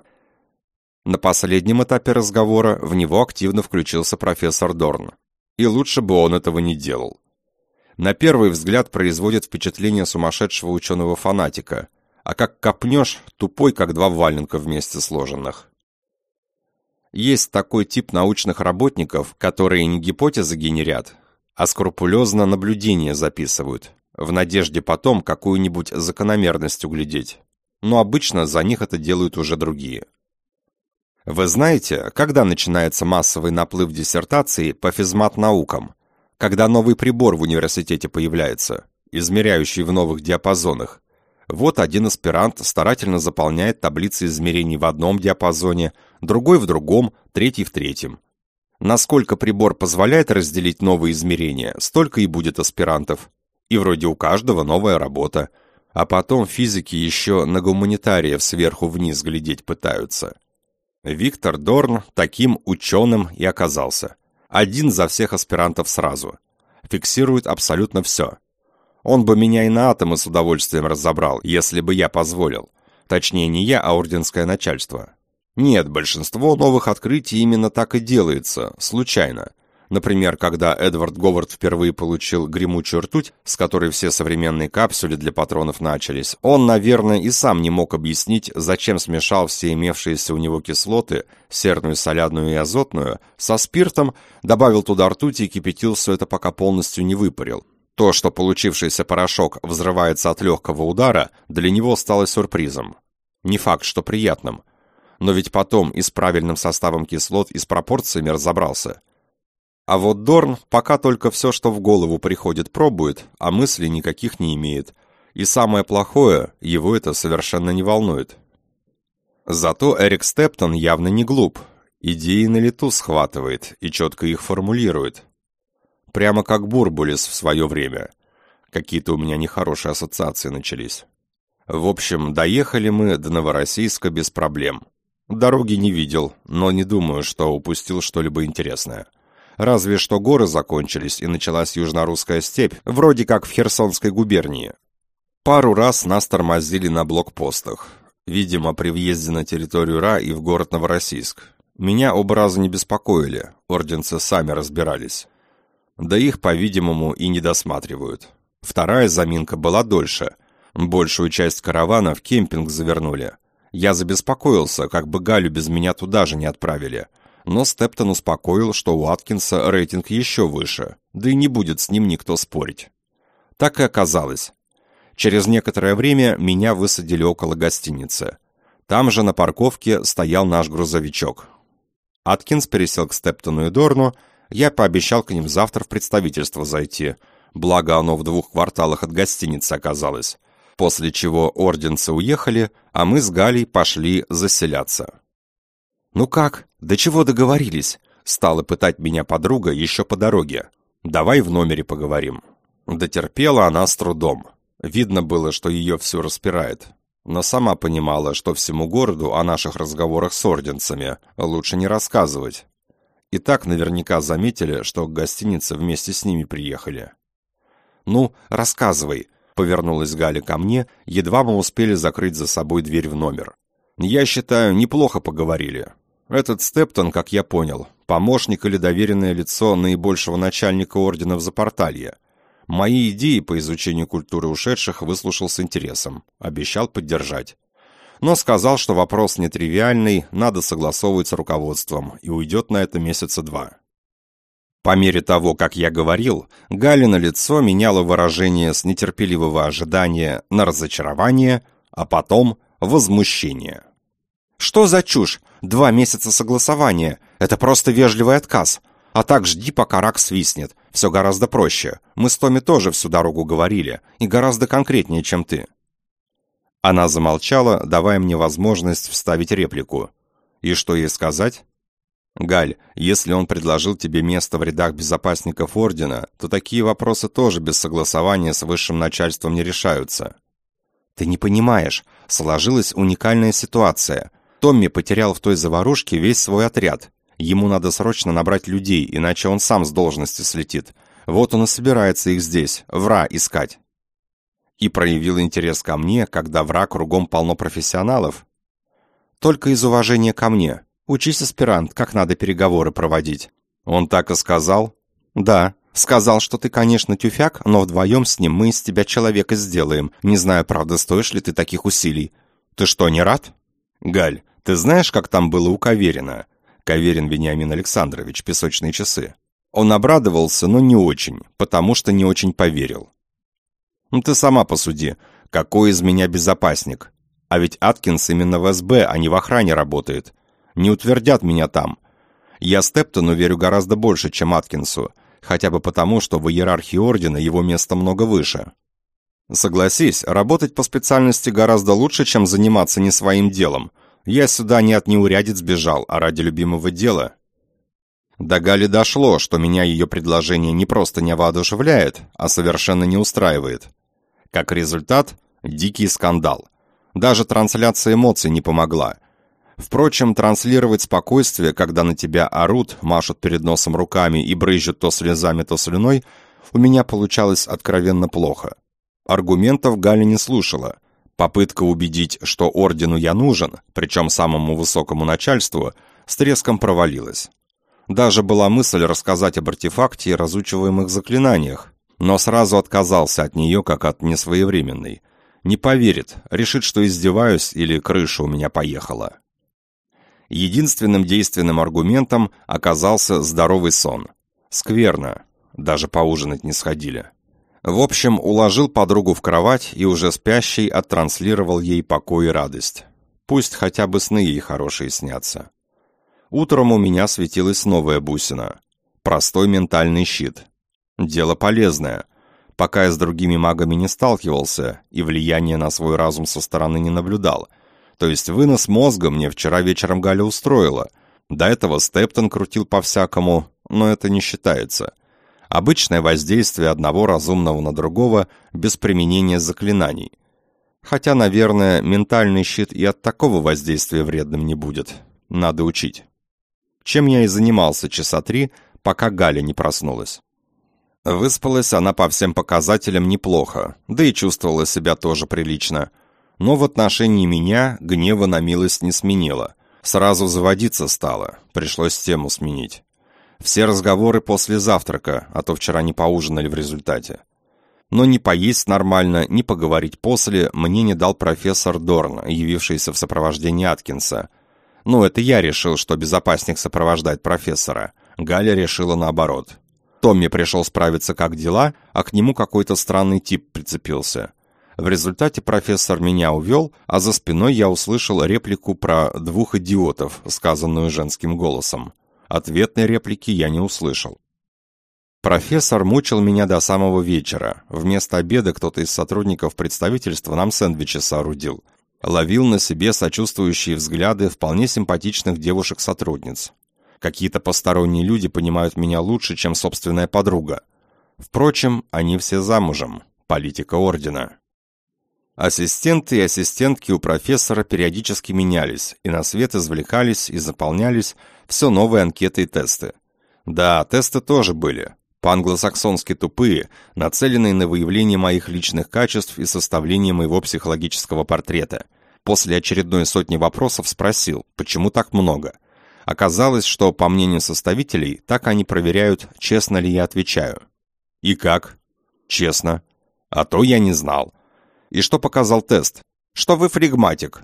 На последнем этапе разговора в него активно включился профессор Дорн. И лучше бы он этого не делал. На первый взгляд производит впечатление сумасшедшего ученого-фанатика, а как копнешь, тупой, как 2 валенка вместе сложенных. Есть такой тип научных работников, которые не гипотезы генерят, а скрупулезно наблюдения записывают, в надежде потом какую-нибудь закономерность углядеть. Но обычно за них это делают уже другие. Вы знаете, когда начинается массовый наплыв диссертаций по физмат-наукам? Когда новый прибор в университете появляется, измеряющий в новых диапазонах. Вот один аспирант старательно заполняет таблицы измерений в одном диапазоне, другой в другом, третий в третьем. Насколько прибор позволяет разделить новые измерения, столько и будет аспирантов. И вроде у каждого новая работа. А потом физики еще на гуманитариев сверху вниз глядеть пытаются. Виктор Дорн таким ученым и оказался. Один за всех аспирантов сразу. Фиксирует абсолютно все. Он бы меня и на атомы с удовольствием разобрал, если бы я позволил. Точнее, не я, а орденское начальство. Нет, большинство новых открытий именно так и делается, случайно. Например, когда Эдвард Говард впервые получил гремучую ртуть, с которой все современные капсули для патронов начались, он, наверное, и сам не мог объяснить, зачем смешал все имевшиеся у него кислоты, серную, солядную и азотную, со спиртом, добавил туда ртуть и кипятил все это, пока полностью не выпарил. То, что получившийся порошок взрывается от легкого удара, для него стало сюрпризом. Не факт, что приятным. Но ведь потом и с правильным составом кислот, и с пропорциями разобрался. А вот Дорн пока только все, что в голову приходит, пробует, а мыслей никаких не имеет. И самое плохое, его это совершенно не волнует. Зато Эрик Стептон явно не глуп. Идеи на лету схватывает и четко их формулирует. Прямо как Бурбулис в свое время. Какие-то у меня нехорошие ассоциации начались. В общем, доехали мы до Новороссийска без проблем. Дороги не видел, но не думаю, что упустил что-либо интересное. Разве что горы закончились и началась южнорусская степь, вроде как в Херсонской губернии. Пару раз нас тормозили на блокпостах. Видимо, при въезде на территорию РА и в город Новороссийск. Меня оба раза не беспокоили, орденцы сами разбирались. Да их, по-видимому, и не досматривают. Вторая заминка была дольше. Большую часть каравана в кемпинг завернули. Я забеспокоился, как бы Галю без меня туда же не отправили. Но Стептон успокоил, что у Аткинса рейтинг еще выше, да и не будет с ним никто спорить. Так и оказалось. Через некоторое время меня высадили около гостиницы. Там же на парковке стоял наш грузовичок. Аткинс пересел к Стептону и Дорну, я пообещал к ним завтра в представительство зайти, благо оно в 2 кварталах от гостиницы оказалось, после чего орденцы уехали, а мы с Галей пошли заселяться. «Ну как? До чего договорились?» — стала пытать меня подруга еще по дороге. «Давай в номере поговорим». Дотерпела она с трудом. Видно было, что ее все распирает. Но сама понимала, что всему городу о наших разговорах с орденцами лучше не рассказывать. И так наверняка заметили, что к гостинице вместе с ними приехали. «Ну, рассказывай», — повернулась Галя ко мне, едва мы успели закрыть за собой дверь в номер. «Я считаю, неплохо поговорили. Этот Стептон, как я понял, помощник или доверенное лицо наибольшего начальника ордена в Запорталье. Мои идеи по изучению культуры ушедших выслушал с интересом, обещал поддержать. Но сказал, что вопрос нетривиальный, надо согласовывать с руководством, и уйдет на это месяца 2. По мере того, как я говорил, Галина лицо меняло выражение с нетерпеливого ожидания на разочарование, а потом возмущение. «Что за чушь? 2 месяца согласования. Это просто вежливый отказ. А так жди, пока рак свистнет. Все гораздо проще. Мы с Томми тоже всю дорогу говорили, и гораздо конкретнее, чем ты». Она замолчала, давая мне возможность вставить реплику. «И что ей сказать?» «Галь, если он предложил тебе место в рядах безопасников Ордена, то такие вопросы тоже без согласования с высшим начальством не решаются». «Ты не понимаешь, сложилась уникальная ситуация. Томми потерял в той заварушке весь свой отряд. Ему надо срочно набрать людей, иначе он сам с должности слетит. Вот он и собирается их здесь, в Ра, искать». И проявил интерес ко мне, когда в Ра кругом полно профессионалов. «Только из уважения ко мне. Учись, аспирант, как надо переговоры проводить». «Он так и сказал?» «Да. Сказал, что ты, конечно, тюфяк, но вдвоем с ним мы из тебя человека сделаем. Не знаю, правда, стоишь ли ты таких усилий. Ты что, не рад?» «Галь, ты знаешь, как там было у Каверина?» Каверин Вениамин Александрович, песочные часы. Он обрадовался, но не очень, потому что не очень поверил. «Ну ты сама посуди, какой из меня безопасник? А ведь Аткинс именно в СБ, а не в охране работает. Не утвердят меня там. Я Стептону верю гораздо больше, чем Аткинсу, хотя бы потому, что в иерархии Ордена его место много выше. Согласись, работать по специальности гораздо лучше, чем заниматься не своим делом. Я сюда не от неурядиц бежал, а ради любимого дела». До Гали дошло, что меня ее предложение не просто не воодушевляет, а совершенно не устраивает. Как результат, дикий скандал. Даже трансляция эмоций не помогла. Впрочем, транслировать спокойствие, когда на тебя орут, машут перед носом руками и брызжут то слезами, то слюной, у меня получалось откровенно плохо. Аргументов Галя не слушала. Попытка убедить, что ордену я нужен, причем самому высокому начальству, с треском провалилась. Даже была мысль рассказать об артефакте и разучиваемых заклинаниях, но сразу отказался от нее, как от несвоевременной. Не поверит, решит, что издеваюсь или крыша у меня поехала. Единственным действенным аргументом оказался здоровый сон. Скверно, даже поужинать не сходили. В общем, уложил подругу в кровать и уже спящей оттранслировал ей покой и радость. Пусть хотя бы сны ей хорошие снятся. Утром у меня светилась новая бусина. Простой ментальный щит. Дело полезное. Пока я с другими магами не сталкивался и влияния на свой разум со стороны не наблюдал. То есть вынос мозга мне вчера вечером Галя устроила. До этого Стептон крутил по-всякому, но это не считается. Обычное воздействие одного разумного на другого без применения заклинаний. Хотя, наверное, ментальный щит и от такого воздействия вредным не будет. Надо учить. Чем я и занимался часа 3, пока Галя не проснулась. Выспалась она по всем показателям неплохо, да и чувствовала себя тоже прилично. Но в отношении меня гнева на милость не сменила. Сразу заводиться стала, пришлось тему сменить. Все разговоры после завтрака, а то вчера не поужинали в результате. Но ни поесть нормально, ни поговорить после мне не дал профессор Дорн, явившийся в сопровождении Аткинса. Ну, это я решил, что безопасник сопровождает профессора. Галя решила наоборот. Томми пришел справиться, как дела, а к нему какой-то странный тип прицепился. В результате профессор меня увел, а за спиной я услышал реплику про 2 идиотов, сказанную женским голосом. Ответной реплики я не услышал. Профессор мучил меня до самого вечера. Вместо обеда кто-то из сотрудников представительства нам сэндвичи соорудил. Ловил на себе сочувствующие взгляды вполне симпатичных девушек-сотрудниц. Какие-то посторонние люди понимают меня лучше, чем собственная подруга. Впрочем, они все замужем. Политика ордена. Ассистенты и ассистентки у профессора периодически менялись, и на свет извлекались и заполнялись все новые анкеты и тесты. Да, тесты тоже были. По-англосаксонски тупые, нацеленные на выявление моих личных качеств и составление моего психологического портрета. После очередной сотни вопросов спросил, почему так много. Оказалось, что, по мнению составителей, так они проверяют, честно ли я отвечаю. И как? Честно. А то я не знал. И что показал тест? Что вы флегматик.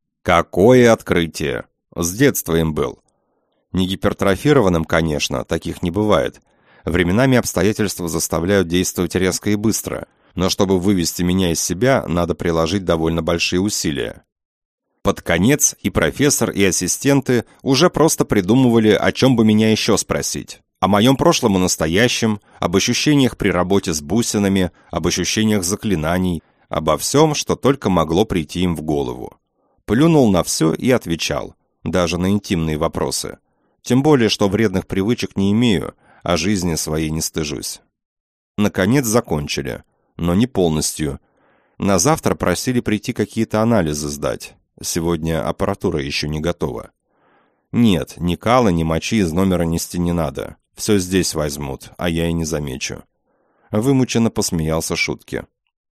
Какое открытие! С детства им был. Не гипертрофированным, конечно, таких не бывает. Временами обстоятельства заставляют действовать резко и быстро, но чтобы вывести меня из себя, надо приложить довольно большие усилия. Под конец и профессор, и ассистенты уже просто придумывали, о чем бы меня еще спросить. О моем прошлом и настоящем, об ощущениях при работе с бусинами, об ощущениях заклинаний, обо всем, что только могло прийти им в голову. Плюнул на все и отвечал, даже на интимные вопросы. Тем более, что вредных привычек не имею, а жизни своей не стыжусь. Наконец закончили, но не полностью. На завтра просили прийти какие-то анализы сдать. Сегодня аппаратура еще не готова. Нет, ни кала, ни мочи из номера нести не надо. Все здесь возьмут, а я и не замечу. Вымученно посмеялся шутке.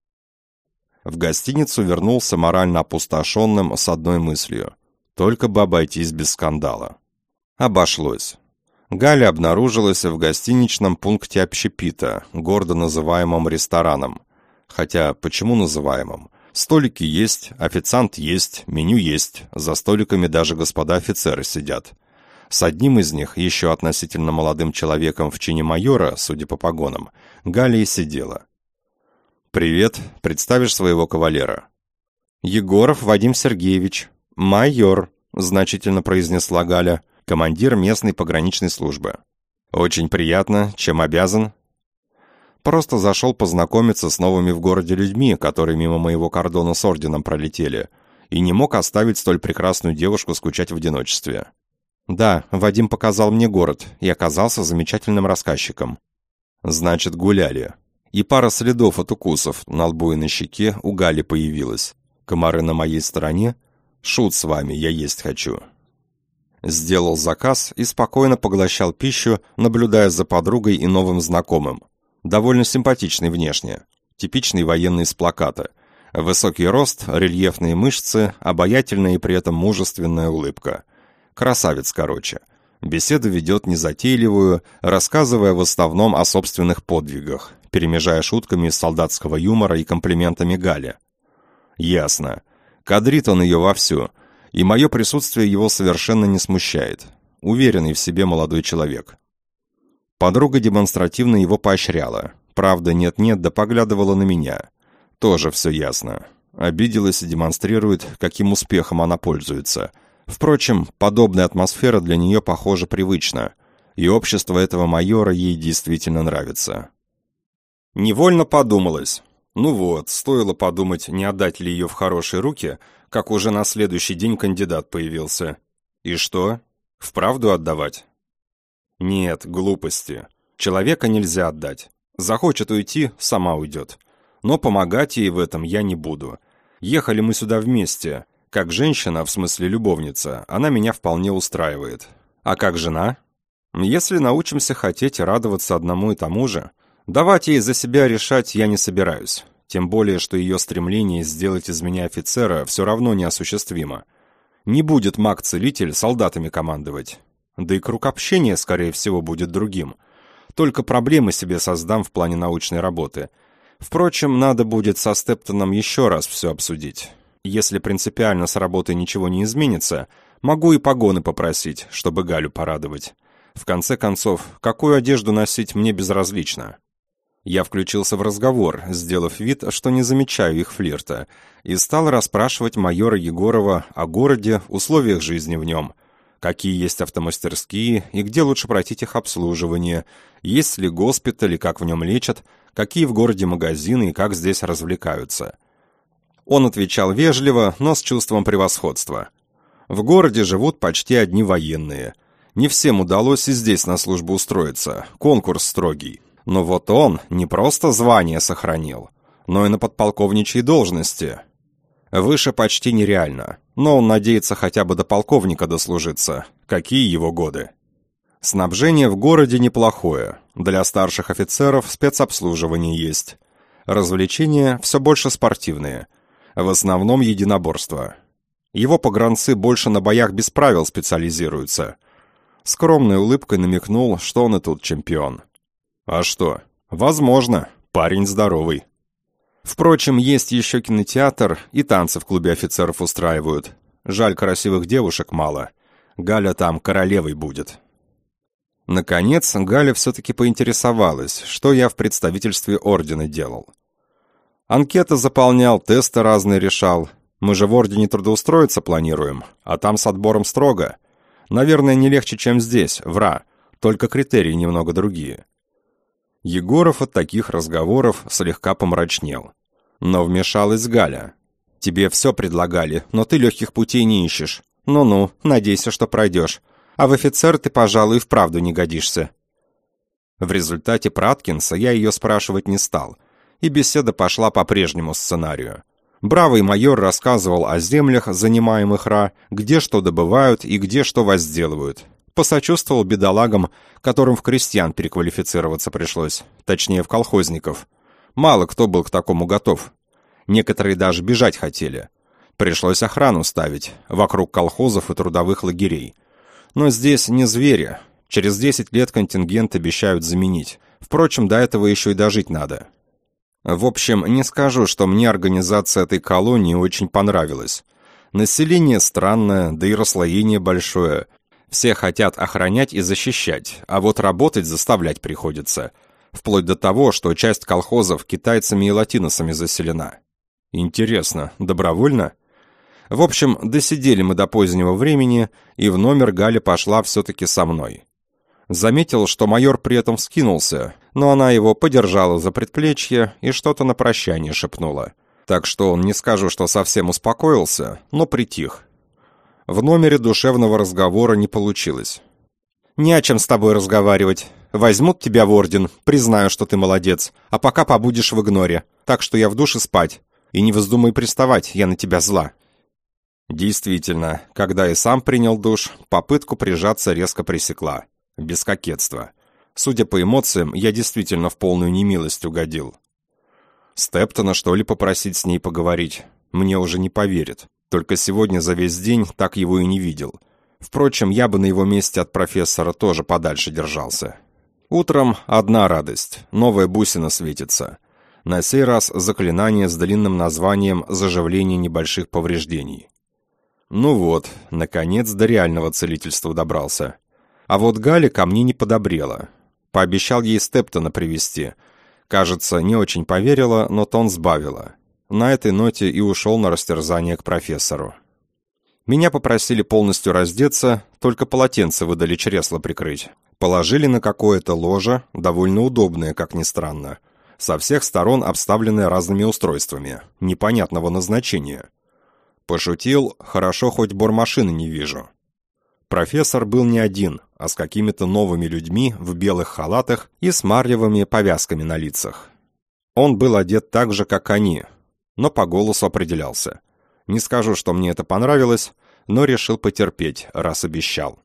В гостиницу вернулся морально опустошенным с одной мыслью. Только бы обойтись без скандала. Обошлось. Галя обнаружилась в гостиничном пункте общепита, гордо называемом рестораном. Хотя, почему называемом? Столики есть, официант есть, меню есть, за столиками даже господа офицеры сидят. С одним из них, еще относительно молодым человеком в чине майора, судя по погонам, Галя и сидела. «Привет, представишь своего кавалера?» «Егоров Вадим Сергеевич, майор», значительно произнесла Галя, командир местной пограничной службы. «Очень приятно, чем обязан?» «Просто зашел познакомиться с новыми в городе людьми, которые мимо моего кордона с орденом пролетели, и не мог оставить столь прекрасную девушку скучать в одиночестве». «Да, Вадим показал мне город и оказался замечательным рассказчиком». «Значит, гуляли». И пара следов от укусов на лбу и на щеке у Гали появилась. Комары на моей стороне? Шут с вами, я есть хочу. Сделал заказ и спокойно поглощал пищу, наблюдая за подругой и новым знакомым. Довольно симпатичный внешне. Типичный военный с плаката. Высокий рост, рельефные мышцы, обаятельная и при этом мужественная улыбка. Красавец, короче. Беседу ведет незатейливую, рассказывая в основном о собственных подвигах, перемежая шутками из солдатского юмора и комплиментами Гале. Ясно. Кадрит он ее вовсю, и мое присутствие его совершенно не смущает. Уверенный в себе молодой человек. Подруга демонстративно его поощряла. Правда, нет-нет, да поглядывала на меня. Тоже все ясно. Обиделась и демонстрирует, каким успехом она пользуется. Впрочем, подобная атмосфера для нее, похоже, привычна, и общество этого майора ей действительно нравится. Невольно подумалось. Ну вот, стоило подумать, не отдать ли ее в хорошие руки, как уже на следующий день кандидат появился. И что? Вправду отдавать? Нет, глупости. Человека нельзя отдать. Захочет уйти, сама уйдет. Но помогать ей в этом я не буду. Ехали мы сюда вместе. Как женщина, в смысле любовница, она меня вполне устраивает. А как жена? Если научимся хотеть и радоваться одному и тому же, давать ей за себя решать я не собираюсь. Тем более, что ее стремление сделать из меня офицера все равно неосуществимо. Не будет маг-целитель солдатами командовать. Да и круг общения, скорее всего, будет другим. Только проблемы себе создам в плане научной работы. Впрочем, надо будет со Стептоном еще раз все обсудить. Если принципиально с работой ничего не изменится, могу и погоны попросить, чтобы Галю порадовать. В конце концов, какую одежду носить мне безразлично. Я включился в разговор, сделав вид, что не замечаю их флирта, и стал расспрашивать майора Егорова о городе, условиях жизни в нем, какие есть автомастерские и где лучше пройти техобслуживание, есть ли госпиталь и как в нем лечат, какие в городе магазины и как здесь развлекаются. Он отвечал вежливо, но с чувством превосходства. В городе живут почти одни военные. Не всем удалось и здесь на службу устроиться, конкурс строгий. Но вот он не просто звание сохранил, но и на подполковничьей должности. Выше почти нереально, но он надеется хотя бы до полковника дослужиться. Какие его годы? Снабжение в городе неплохое. Для старших офицеров спецобслуживание есть. Развлечения все больше спортивные. В основном единоборства. Его погранцы больше на боях без правил специализируются. Скромной улыбкой намекнул, что он и тут чемпион. А что? Возможно, парень здоровый. Впрочем, есть еще кинотеатр и танцы в клубе офицеров устраивают. Жаль, красивых девушек мало. Галя там королевой будет. Наконец, Галя все-таки поинтересовалась, что я в представительстве ордена делал. Анкеты заполнял, тесты разные решал. Мы же в ордене трудоустроиться планируем, а там с отбором строго. Наверное, не легче, чем здесь, в РА, только критерии немного другие. Егоров от таких разговоров слегка помрачнел. Но вмешалась Галя. «Тебе все предлагали, но ты легких путей не ищешь. Ну-ну, надейся, что пройдешь. А в офицер ты, пожалуй, и вправду не годишься». В результате про Аткинса я ее спрашивать не стал, и беседа пошла по прежнему сценарию. Бравый майор рассказывал о землях, занимаемых РА, где что добывают и где что возделывают. Посочувствовал бедолагам, которым в крестьян переквалифицироваться пришлось, точнее в колхозников. Мало кто был к такому готов. Некоторые даже бежать хотели. Пришлось охрану ставить вокруг колхозов и трудовых лагерей. Но здесь не звери. Через 10 лет контингент обещают заменить. Впрочем, до этого еще и дожить надо. В общем, не скажу, что мне организация этой колонии очень понравилась. Население странное, да и расслоение большое. Все хотят охранять и защищать, а вот работать заставлять приходится. Вплоть до того, что часть колхозов китайцами и латиносами заселена. Интересно, добровольно? В общем, досидели мы до позднего времени, и в номер Галя пошла все-таки со мной. Заметил, что майор при этом вскинулся, но она его подержала за предплечье и что-то на прощание шепнула. Так что он, не скажу, что совсем успокоился, но притих. В номере душевного разговора не получилось. «Не о чем с тобой разговаривать. Возьмут тебя в орден, признаю, что ты молодец, а пока побудешь в игноре. Так что я в душе спать. И не вздумай приставать, я на тебя зла». Действительно, когда и сам принял душ, попытку прижаться резко пресекла. Без кокетства. Судя по эмоциям, я действительно в полную немилость угодил. Стептона, что ли, попросить с ней поговорить? Мне уже не поверит. Только сегодня за весь день так его и не видел. Впрочем, я бы на его месте от профессора тоже подальше держался. Утром одна радость. Новая бусина светится. На сей раз заклинание с длинным названием «Заживление небольших повреждений». Ну вот, наконец до реального целительства добрался. А вот Галя ко мне не подобрела. Пообещал ей Стептона привезти. Кажется, не очень поверила, но тон сбавила. На этой ноте и ушел на растерзание к профессору. Меня попросили полностью раздеться, только полотенце выдали чресло прикрыть. Положили на какое-то ложе, довольно удобное, как ни странно. Со всех сторон обставленное разными устройствами, непонятного назначения. Пошутил, хорошо хоть бормашины не вижу. Профессор был не один, а с какими-то новыми людьми в белых халатах и с марлевыми повязками на лицах. Он был одет так же, как они, но по голосу определялся. Не скажу, что мне это понравилось, но решил потерпеть, раз обещал.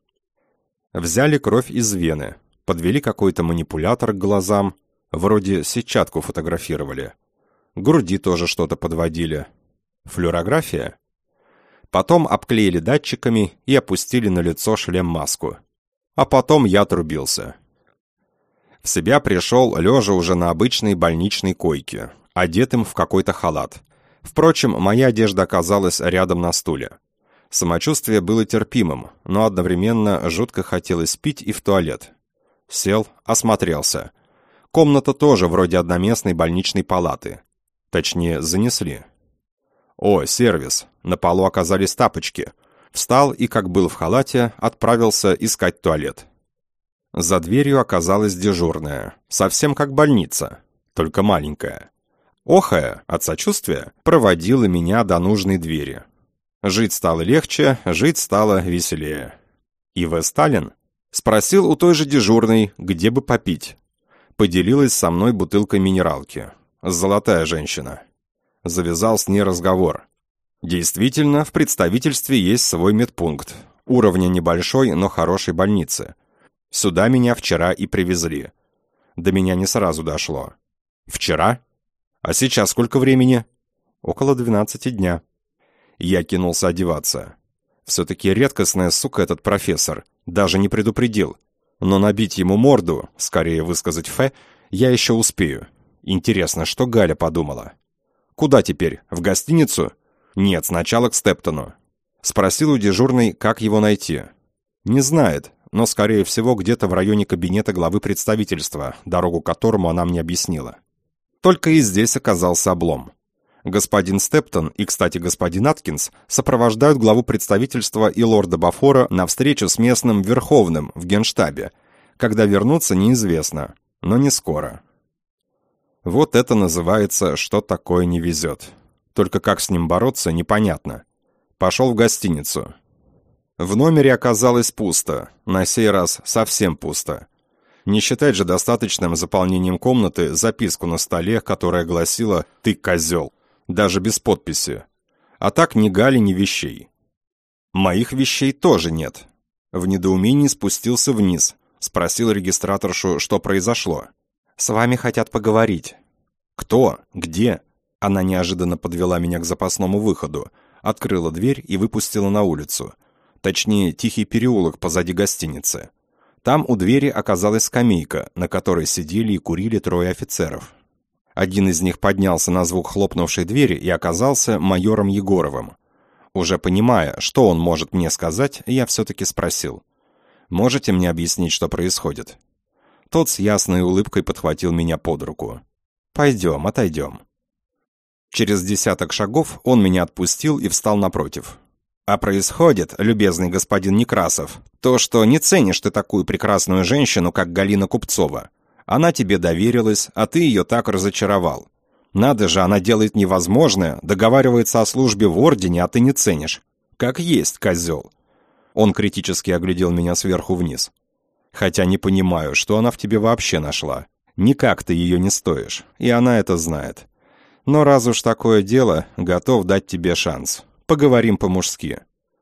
Взяли кровь из вены, подвели какой-то манипулятор к глазам, вроде сетчатку фотографировали. К груди тоже что-то подводили. Флюорография? Потом обклеили датчиками и опустили на лицо шлем-маску. А потом я отрубился. В себя пришел, лежа уже на обычной больничной койке. одетым в какой-то халат. Впрочем, моя одежда оказалась рядом на стуле. Самочувствие было терпимым, но одновременно жутко хотелось пить и в туалет. Сел, осмотрелся. Комната тоже вроде одноместной больничной палаты. Точнее, занесли. О, сервис. На полу оказались тапочки. Встал и, как был в халате, отправился искать туалет. За дверью оказалась дежурная. Совсем как больница, только маленькая. Охая от сочувствия, проводила меня до нужной двери. Жить стало легче, жить стало веселее. И.В. Сталин? Спросил у той же дежурной, где бы попить. Поделилась со мной бутылкой минералки. Золотая женщина. Завязал с ней разговор. Действительно, в представительстве есть свой медпункт. Уровня небольшой, но хорошей больницы. Сюда меня вчера и привезли. До меня не сразу дошло. Вчера? А сейчас сколько времени? Около 12 дня. Я кинулся одеваться. Все-таки редкостная сука этот профессор. Даже не предупредил. Но набить ему морду, скорее высказать «фе», я еще успею. Интересно, что Галя подумала? Куда теперь? В гостиницу? Нет, сначала к Стептону. Спросил у дежурной, как его найти. Не знает, но, скорее всего, где-то в районе кабинета главы представительства, дорогу к которому она мне объяснила. Только и здесь оказался облом. Господин Стептон и, кстати, господин Аткинс сопровождают главу представительства и лорда Бафора на встречу с местным Верховным в Генштабе. Когда вернутся, неизвестно, но не скоро. Вот это называется «что такое не везет». Только как с ним бороться, непонятно. Пошел в гостиницу. В номере оказалось пусто, на сей раз совсем пусто. Не считать же достаточным заполнением комнаты записку на столе, которая гласила «Ты козел», даже без подписи. А так ни Гали, ни вещей. Моих вещей тоже нет. В недоумении спустился вниз, спросил регистраторшу, что произошло. «С вами хотят поговорить». «Кто? Где?» Она неожиданно подвела меня к запасному выходу, открыла дверь и выпустила на улицу. Точнее, тихий переулок позади гостиницы. Там у двери оказалась скамейка, на которой сидели и курили 3 офицеров. Один из них поднялся на звук хлопнувшей двери и оказался майором Егоровым. Уже понимая, что он может мне сказать, я все-таки спросил. «Можете мне объяснить, что происходит?» Тот с ясной улыбкой подхватил меня под руку. «Пойдем, отойдем». Через 10 шагов он меня отпустил и встал напротив. «А происходит, любезный господин Некрасов, то, что не ценишь ты такую прекрасную женщину, как Галина Купцова. Она тебе доверилась, а ты ее так разочаровал. Надо же, она делает невозможное, договаривается о службе в ордене, а ты не ценишь. Как есть, козел». Он критически оглядел меня сверху вниз. «Хотя не понимаю, что она в тебе вообще нашла. Никак ты ее не стоишь, и она это знает. Но раз уж такое дело, готов дать тебе шанс. Поговорим по-мужски».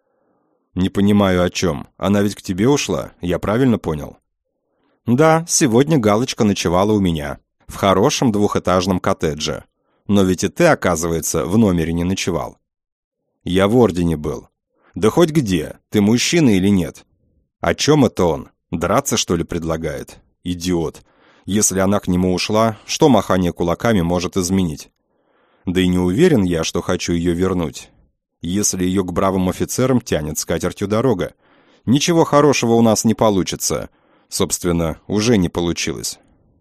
«Не понимаю, о чем. Она ведь к тебе ушла, я правильно понял?» «Да, сегодня Галочка ночевала у меня. В хорошем 2-этажном коттедже. Но ведь и ты, оказывается, в номере не ночевал». «Я в ордене был». «Да хоть где, ты мужчина или нет?» «О чем это он? Драться, что ли, предлагает? Идиот. Если она к нему ушла, что махание кулаками может изменить? Да и не уверен я, что хочу ее вернуть. Если ее к бравым офицерам тянет, с катертью дорога. Ничего хорошего у нас не получится. Собственно, уже не получилось».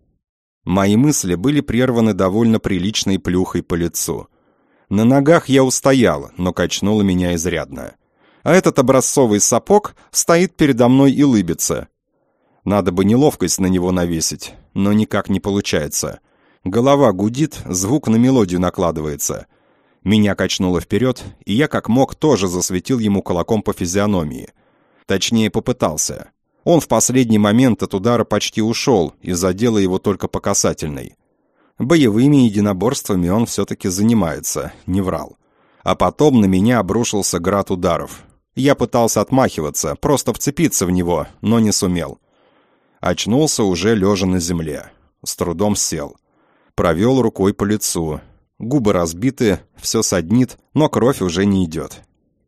Мои мысли были прерваны довольно приличной плюхой по лицу. На ногах я устоял, но качнуло меня изрядно. А этот образцовый сапог стоит передо мной и лыбится. Надо бы неловкость на него навесить, но никак не получается. Голова гудит, звук на мелодию накладывается. Меня качнуло вперед, и я как мог тоже засветил ему кулаком по физиономии. Точнее, попытался. Он в последний момент от удара почти ушел и задел его только по касательной. Боевыми единоборствами он все-таки занимается, не врал. А потом на меня обрушился град ударов. Я пытался отмахиваться, просто вцепиться в него, но не сумел. Очнулся уже лежа на земле. С трудом сел. Провел рукой по лицу. Губы разбиты, все саднит, но кровь уже не идет.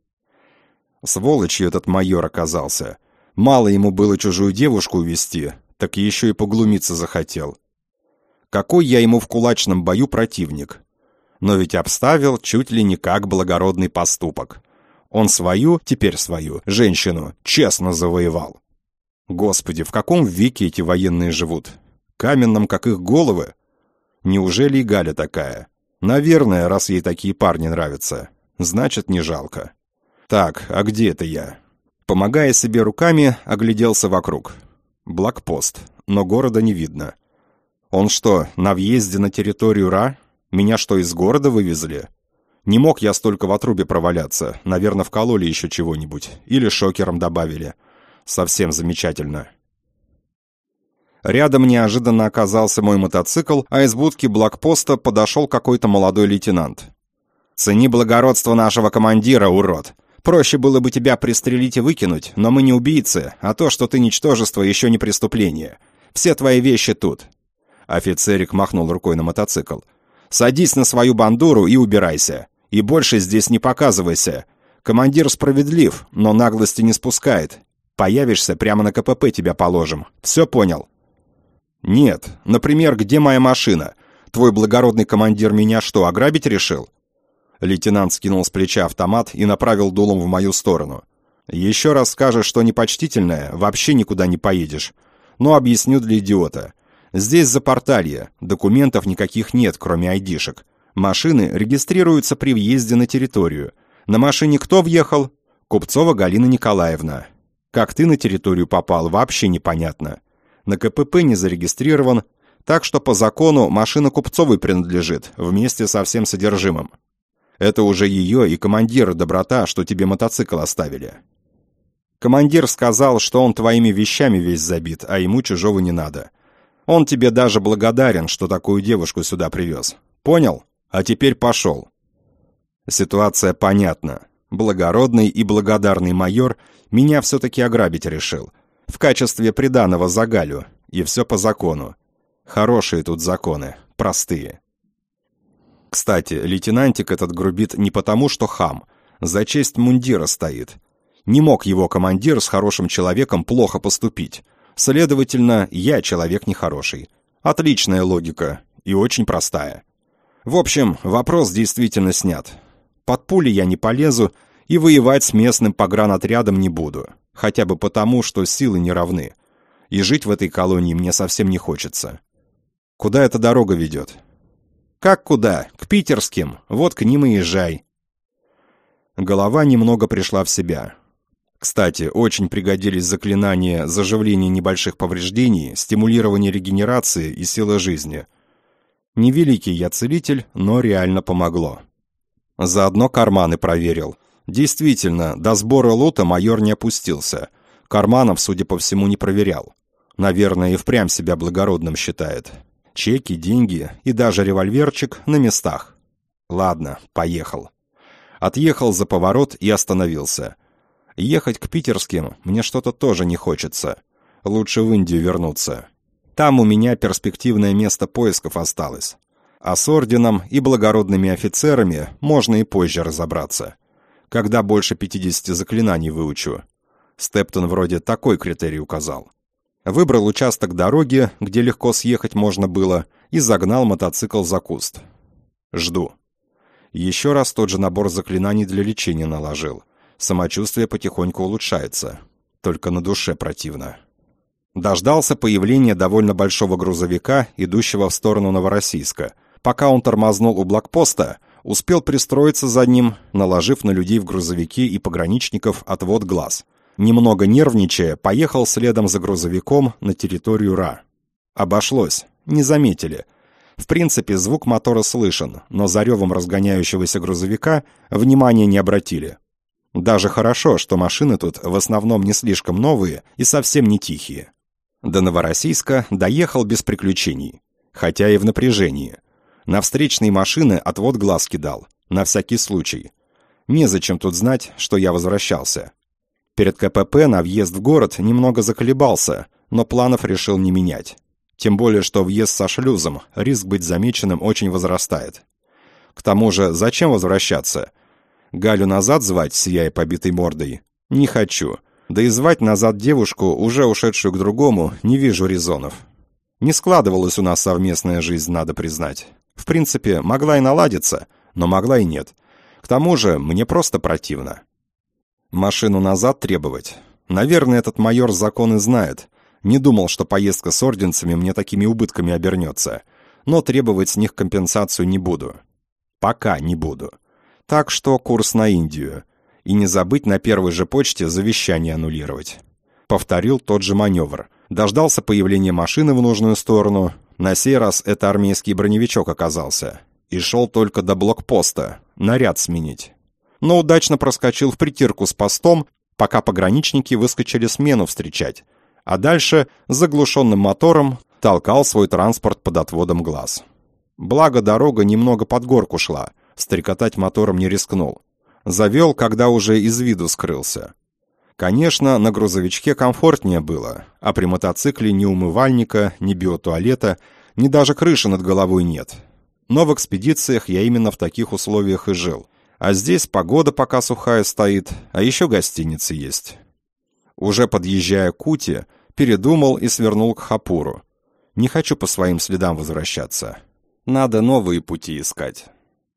Сволочью этот майор оказался. Мало ему было чужую девушку увести, так еще и поглумиться захотел. Какой я ему в кулачном бою противник? Но ведь обставил чуть ли не как благородный поступок. Он теперь свою, женщину, честно завоевал. Господи, в каком веке эти военные живут? Каменном, как их головы? Неужели и Галя такая? Наверное, раз ей такие парни нравятся. Значит, не жалко. Так, а где это я? Помогая себе руками, огляделся вокруг. Блокпост, но города не видно. Он что, на въезде на территорию Ра? Меня что, из города вывезли? Не мог я столько в отрубе проваляться. Наверное, вкололи еще чего-нибудь. Или шокером добавили. Совсем замечательно. Рядом неожиданно оказался мой мотоцикл, а из будки блокпоста подошел какой-то молодой лейтенант. «Цени благородство нашего командира, урод! Проще было бы тебя пристрелить и выкинуть, но мы не убийцы, а то, что ты ничтожество, еще не преступление. Все твои вещи тут». Офицерик махнул рукой на мотоцикл. «Садись на свою бандуру и убирайся. И больше здесь не показывайся. Командир справедлив, но наглости не спускает. Появишься, прямо на КПП тебя положим. Все понял?» «Нет. Например, где моя машина? Твой благородный командир меня что, ограбить решил?» Лейтенант скинул с плеча автомат и направил дулом в мою сторону. «Еще раз скажешь, что непочтительное, вообще никуда не поедешь. Но объясню для идиота. Здесь запорталье, документов никаких нет, кроме айдишек. Машины регистрируются при въезде на территорию. На машине кто въехал? Купцова Галина Николаевна. Как ты на территорию попал, вообще непонятно. На КПП не зарегистрирован, так что по закону машина Купцовой принадлежит, вместе со всем содержимым. Это уже ее и командира доброта, что тебе мотоцикл оставили. Командир сказал, что он твоими вещами весь забит, а ему чужого не надо. Он тебе даже благодарен, что такую девушку сюда привез. Понял? А теперь пошел». Ситуация понятна. Благородный и благодарный майор меня все-таки ограбить решил. В качестве приданого за Галю. И все по закону. Хорошие тут законы. Простые. Кстати, лейтенантик этот грубит не потому, что хам. За честь мундира стоит. Не мог его командир с хорошим человеком плохо поступить. Следовательно, я человек нехороший. Отличная логика. И очень простая. В общем, вопрос действительно снят. Под пули я не полезу и воевать с местным погранотрядом не буду. Хотя бы потому, что силы не равны. И жить в этой колонии мне совсем не хочется. Куда эта дорога ведет? Как куда? К питерским. Вот к ним и езжай. Голова немного пришла в себя. Кстати, очень пригодились заклинания заживления небольших повреждений, стимулирования регенерации и силы жизни. Невеликий я целитель, но реально помогло. Заодно карманы проверил. Действительно, до сбора лута майор не опустился. Карманов, судя по всему, не проверял. Наверное, и впрямь себя благородным считает. Чеки, деньги и даже револьверчик на местах. Ладно, поехал. Отъехал за поворот и остановился. Ехать к питерским мне что-то тоже не хочется. Лучше в Индию вернуться. Там у меня перспективное место поисков осталось. А с орденом и благородными офицерами можно и позже разобраться. Когда больше 50 заклинаний выучу. Стептон вроде такой критерий указал. Выбрал участок дороги, где легко съехать можно было, и загнал мотоцикл за куст. Жду. Еще раз тот же набор заклинаний для лечения наложил. Самочувствие потихоньку улучшается. Только на душе противно. Дождался появления довольно большого грузовика, идущего в сторону Новороссийска. Пока он тормознул у блокпоста, успел пристроиться за ним, наложив на людей в грузовике и пограничников отвод глаз. Немного нервничая, поехал следом за грузовиком на территорию Ра. Обошлось, не заметили. В принципе, звук мотора слышен, но за ревом разгоняющегося грузовика внимания не обратили. Даже хорошо, что машины тут в основном не слишком новые и совсем не тихие. До Новороссийска доехал без приключений, хотя и в напряжении. На встречные машины отвод глаз кидал, на всякий случай. Незачем тут знать, что я возвращался. Перед КПП на въезд в город немного заколебался, но планов решил не менять. Тем более, что въезд со шлюзом, риск быть замеченным очень возрастает. К тому же, зачем возвращаться? Галю назад звать, сияя побитой мордой? Не хочу. Да и звать назад девушку, уже ушедшую к другому, не вижу резонов. Не складывалась у нас совместная жизнь, надо признать. В принципе, могла и наладиться, но могла и нет. К тому же, мне просто противно. Машину назад требовать? Наверное, этот майор законы знает. Не думал, что поездка с орденцами мне такими убытками обернется. Но требовать с них компенсацию не буду. Пока не буду. Так что курс на Индию. И не забыть на первой же почте завещание аннулировать. Повторил тот же маневр. Дождался появления машины в нужную сторону. На сей раз это армейский броневичок оказался. И шел только до блокпоста. Наряд сменить. Но удачно проскочил в притирку с постом, пока пограничники выскочили смену встречать. А дальше с заглушенным мотором толкал свой транспорт под отводом глаз. Благо дорога немного под горку шла. Стрекотать мотором не рискнул. Завел, когда уже из виду скрылся. Конечно, на грузовичке комфортнее было, а при мотоцикле ни умывальника, ни биотуалета, ни даже крыши над головой нет. Но в экспедициях я именно в таких условиях и жил. А здесь погода пока сухая стоит, а еще гостиницы есть. Уже подъезжая к Ути, передумал и свернул к Хапуру. Не хочу по своим следам возвращаться. Надо новые пути искать.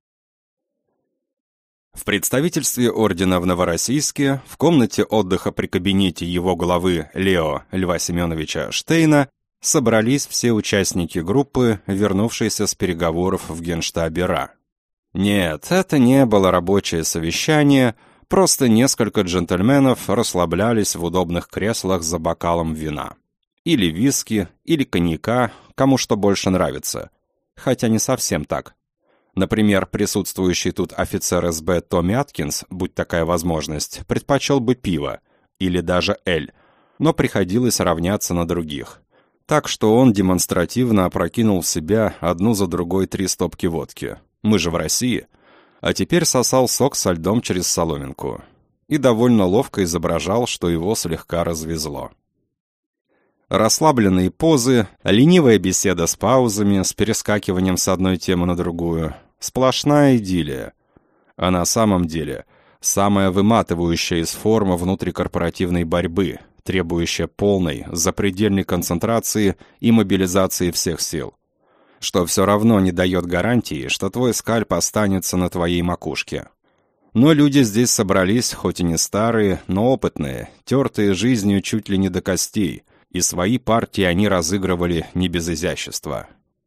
В представительстве ордена в Новороссийске, в комнате отдыха при кабинете его главы Лео Льва Семеновича Штейна, собрались все участники группы, вернувшиеся с переговоров в Генштабе РА. Нет, это не было рабочее совещание, просто несколько джентльменов расслаблялись в удобных креслах за бокалом вина. Или виски, или коньяка, кому что больше нравится. Хотя не совсем так. Например, присутствующий тут офицер СБ Томми Аткинс, будь такая возможность, предпочел бы пиво, или даже эль, но приходилось равняться на других. Так что он демонстративно опрокинул в себя одну за другой 3 стопки водки. Мы же в России. А теперь сосал сок со льдом через соломинку. И довольно ловко изображал, что его слегка развезло. Расслабленные позы, ленивая беседа с паузами, с перескакиванием с одной темы на другую. Сплошная идиллия. А на самом деле, самая выматывающая из форм внутрикорпоративной борьбы, требующая полной, запредельной концентрации и мобилизации всех сил. Что все равно не дает гарантии, что твой скальп останется на твоей макушке. Но люди здесь собрались, хоть и не старые, но опытные, тертые жизнью чуть ли не до костей, и свои партии они разыгрывали не без изящества.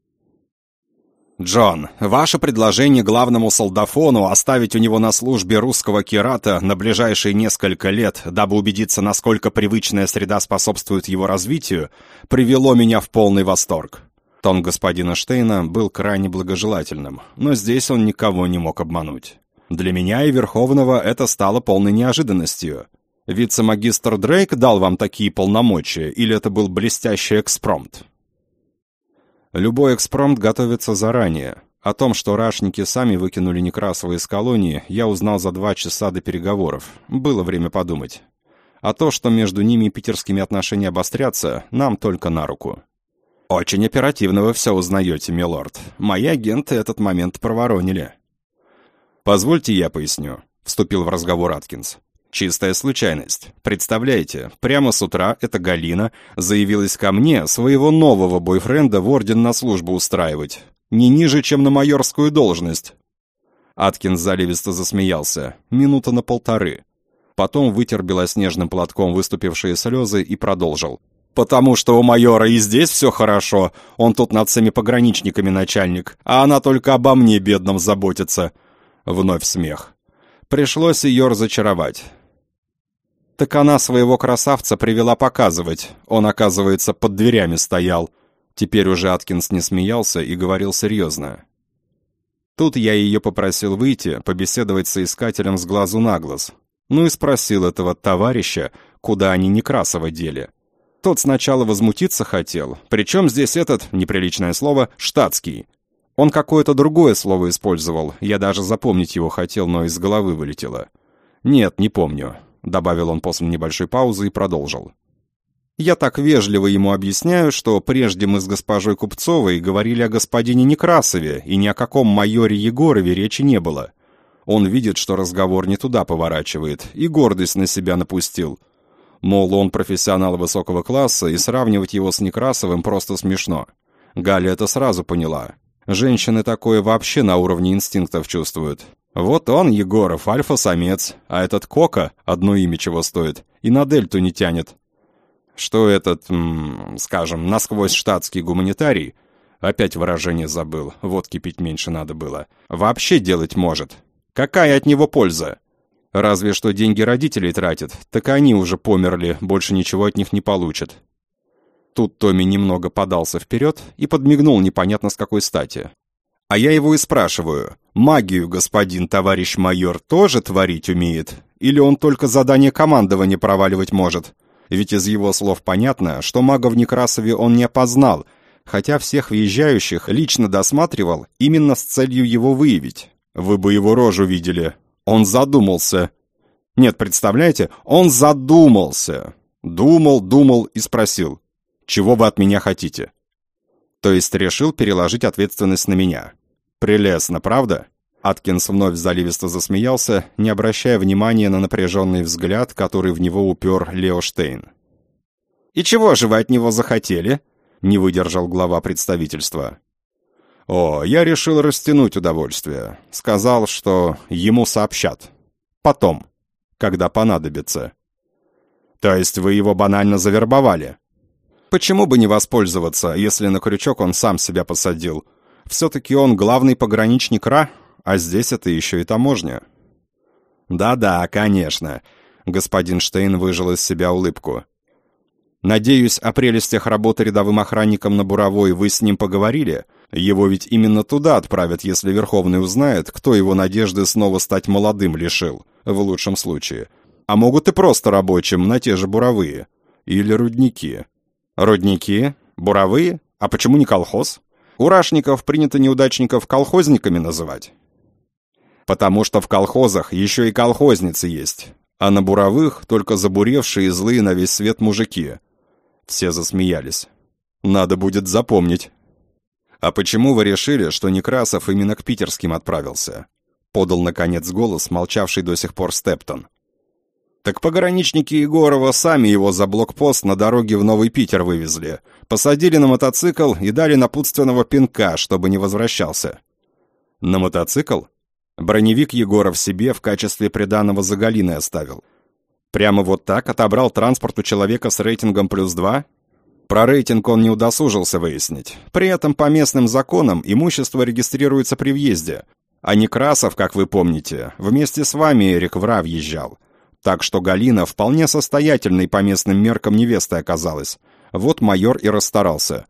«Джон, ваше предложение главному солдафону оставить у него на службе русского кирата на ближайшие несколько лет, дабы убедиться, насколько привычная среда способствует его развитию, привело меня в полный восторг». Тон господина Штейна был крайне благожелательным, но здесь он никого не мог обмануть. Для меня и Верховного это стало полной неожиданностью. Вице-магистр Дрейк дал вам такие полномочия, или это был блестящий экспромт? Любой экспромт готовится заранее. О том, что рашники сами выкинули Некрасова из колонии, я узнал за 2 часа до переговоров. Было время подумать. А то, что между ними и питерскими отношения обострятся, нам только на руку. «Очень оперативно вы все узнаете, милорд. Мои агенты этот момент проворонили». «Позвольте я поясню», — вступил в разговор Аткинс. «Чистая случайность. Представляете, прямо с утра эта Галина заявилась ко мне своего нового бойфренда в орден на службу устраивать. Не ниже, чем на майорскую должность». Аткинс заливисто засмеялся. Минута на 1,5. Потом вытер белоснежным платком выступившие слезы и продолжил. «Потому что у майора и здесь все хорошо. Он тут над всеми пограничниками начальник, а она только обо мне, бедном, заботится». Вновь смех. Пришлось ее разочаровать. Так она своего красавца привела показывать. Он, оказывается, под дверями стоял. Теперь уже Аткинс не смеялся и говорил серьезно. Тут я ее попросил выйти, побеседовать с соискателем с глазу на глаз. Ну и спросил этого товарища, куда они Некрасова дели. Тот сначала возмутиться хотел, причем здесь этот, неприличное слово, штатский. Он какое-то другое слово использовал, я даже запомнить его хотел, но из головы вылетело. «Нет, не помню», — добавил он после небольшой паузы и продолжил. «Я так вежливо ему объясняю, что прежде мы с госпожой Купцовой говорили о господине Некрасове, и ни о каком майоре Егорове речи не было. Он видит, что разговор не туда поворачивает, и гордость на себя напустил. Мол, он профессионал высокого класса, и сравнивать его с Некрасовым просто смешно. Галя это сразу поняла. Женщины такое вообще на уровне инстинктов чувствуют. Вот он, Егоров, альфа-самец, а этот Кока, одно имя чего стоит, и на дельту не тянет. Что этот, скажем, насквозь штатский гуманитарий, опять выражение забыл, водки пить меньше надо было, вообще делать может. Какая от него польза? Разве что деньги родителей тратит, так они уже померли, больше ничего от них не получат. Тут Томми немного подался вперед и подмигнул непонятно с какой стати. А я его и спрашиваю, магию господин товарищ майор тоже творить умеет? Или он только задание командования проваливать может? Ведь из его слов понятно, что мага в Некрасове он не опознал, хотя всех въезжающих лично досматривал именно с целью его выявить. Вы бы его рожу видели. Он задумался. Нет, представляете, он задумался. Думал и спросил, чего вы от меня хотите? То есть решил переложить ответственность на меня. Прелестно, правда? Аткинс вновь заливисто засмеялся, не обращая внимания на напряженный взгляд, который в него упер Лео Штейн. «И чего же вы от него захотели?» — не выдержал глава представительства. «О, я решил растянуть удовольствие. Сказал, что ему сообщат. Потом, когда понадобится». «То есть вы его банально завербовали?» «Почему бы не воспользоваться, если на крючок он сам себя посадил? Все-таки он главный пограничник РА, а здесь это еще и таможня». «Да-да, конечно», — господин Штейн выжил из себя улыбку. «Надеюсь, о прелестях работы рядовым охранником на Буровой вы с ним поговорили? Его ведь именно туда отправят, если Верховный узнает, кто его надежды снова стать молодым лишил, в лучшем случае. А могут и просто рабочим на те же буровые. Или рудники». «Рудники? Буровые? А почему не колхоз? Урашников принято неудачников колхозниками называть». «Потому что в колхозах еще и колхозницы есть, а на буровых только забуревшие и злые на весь свет мужики». Все засмеялись. «Надо будет запомнить». «А почему вы решили, что Некрасов именно к питерским отправился?» Подал, наконец, голос, молчавший до сих пор Стептон. «Так пограничники Егорова сами его за блокпост на дороге в Новый Питер вывезли, посадили на мотоцикл и дали напутственного пинка, чтобы не возвращался». «На мотоцикл?» Броневик Егоров себе в качестве приданого за Галиной оставил. Прямо вот так отобрал транспорт у человека с рейтингом +2? Про рейтинг он не удосужился выяснить. При этом по местным законам имущество регистрируется при въезде. А Некрасов, как вы помните, вместе с вами, Эрик, в РА въезжал. Так что Галина вполне состоятельной по местным меркам невестой оказалась. Вот майор и расстарался.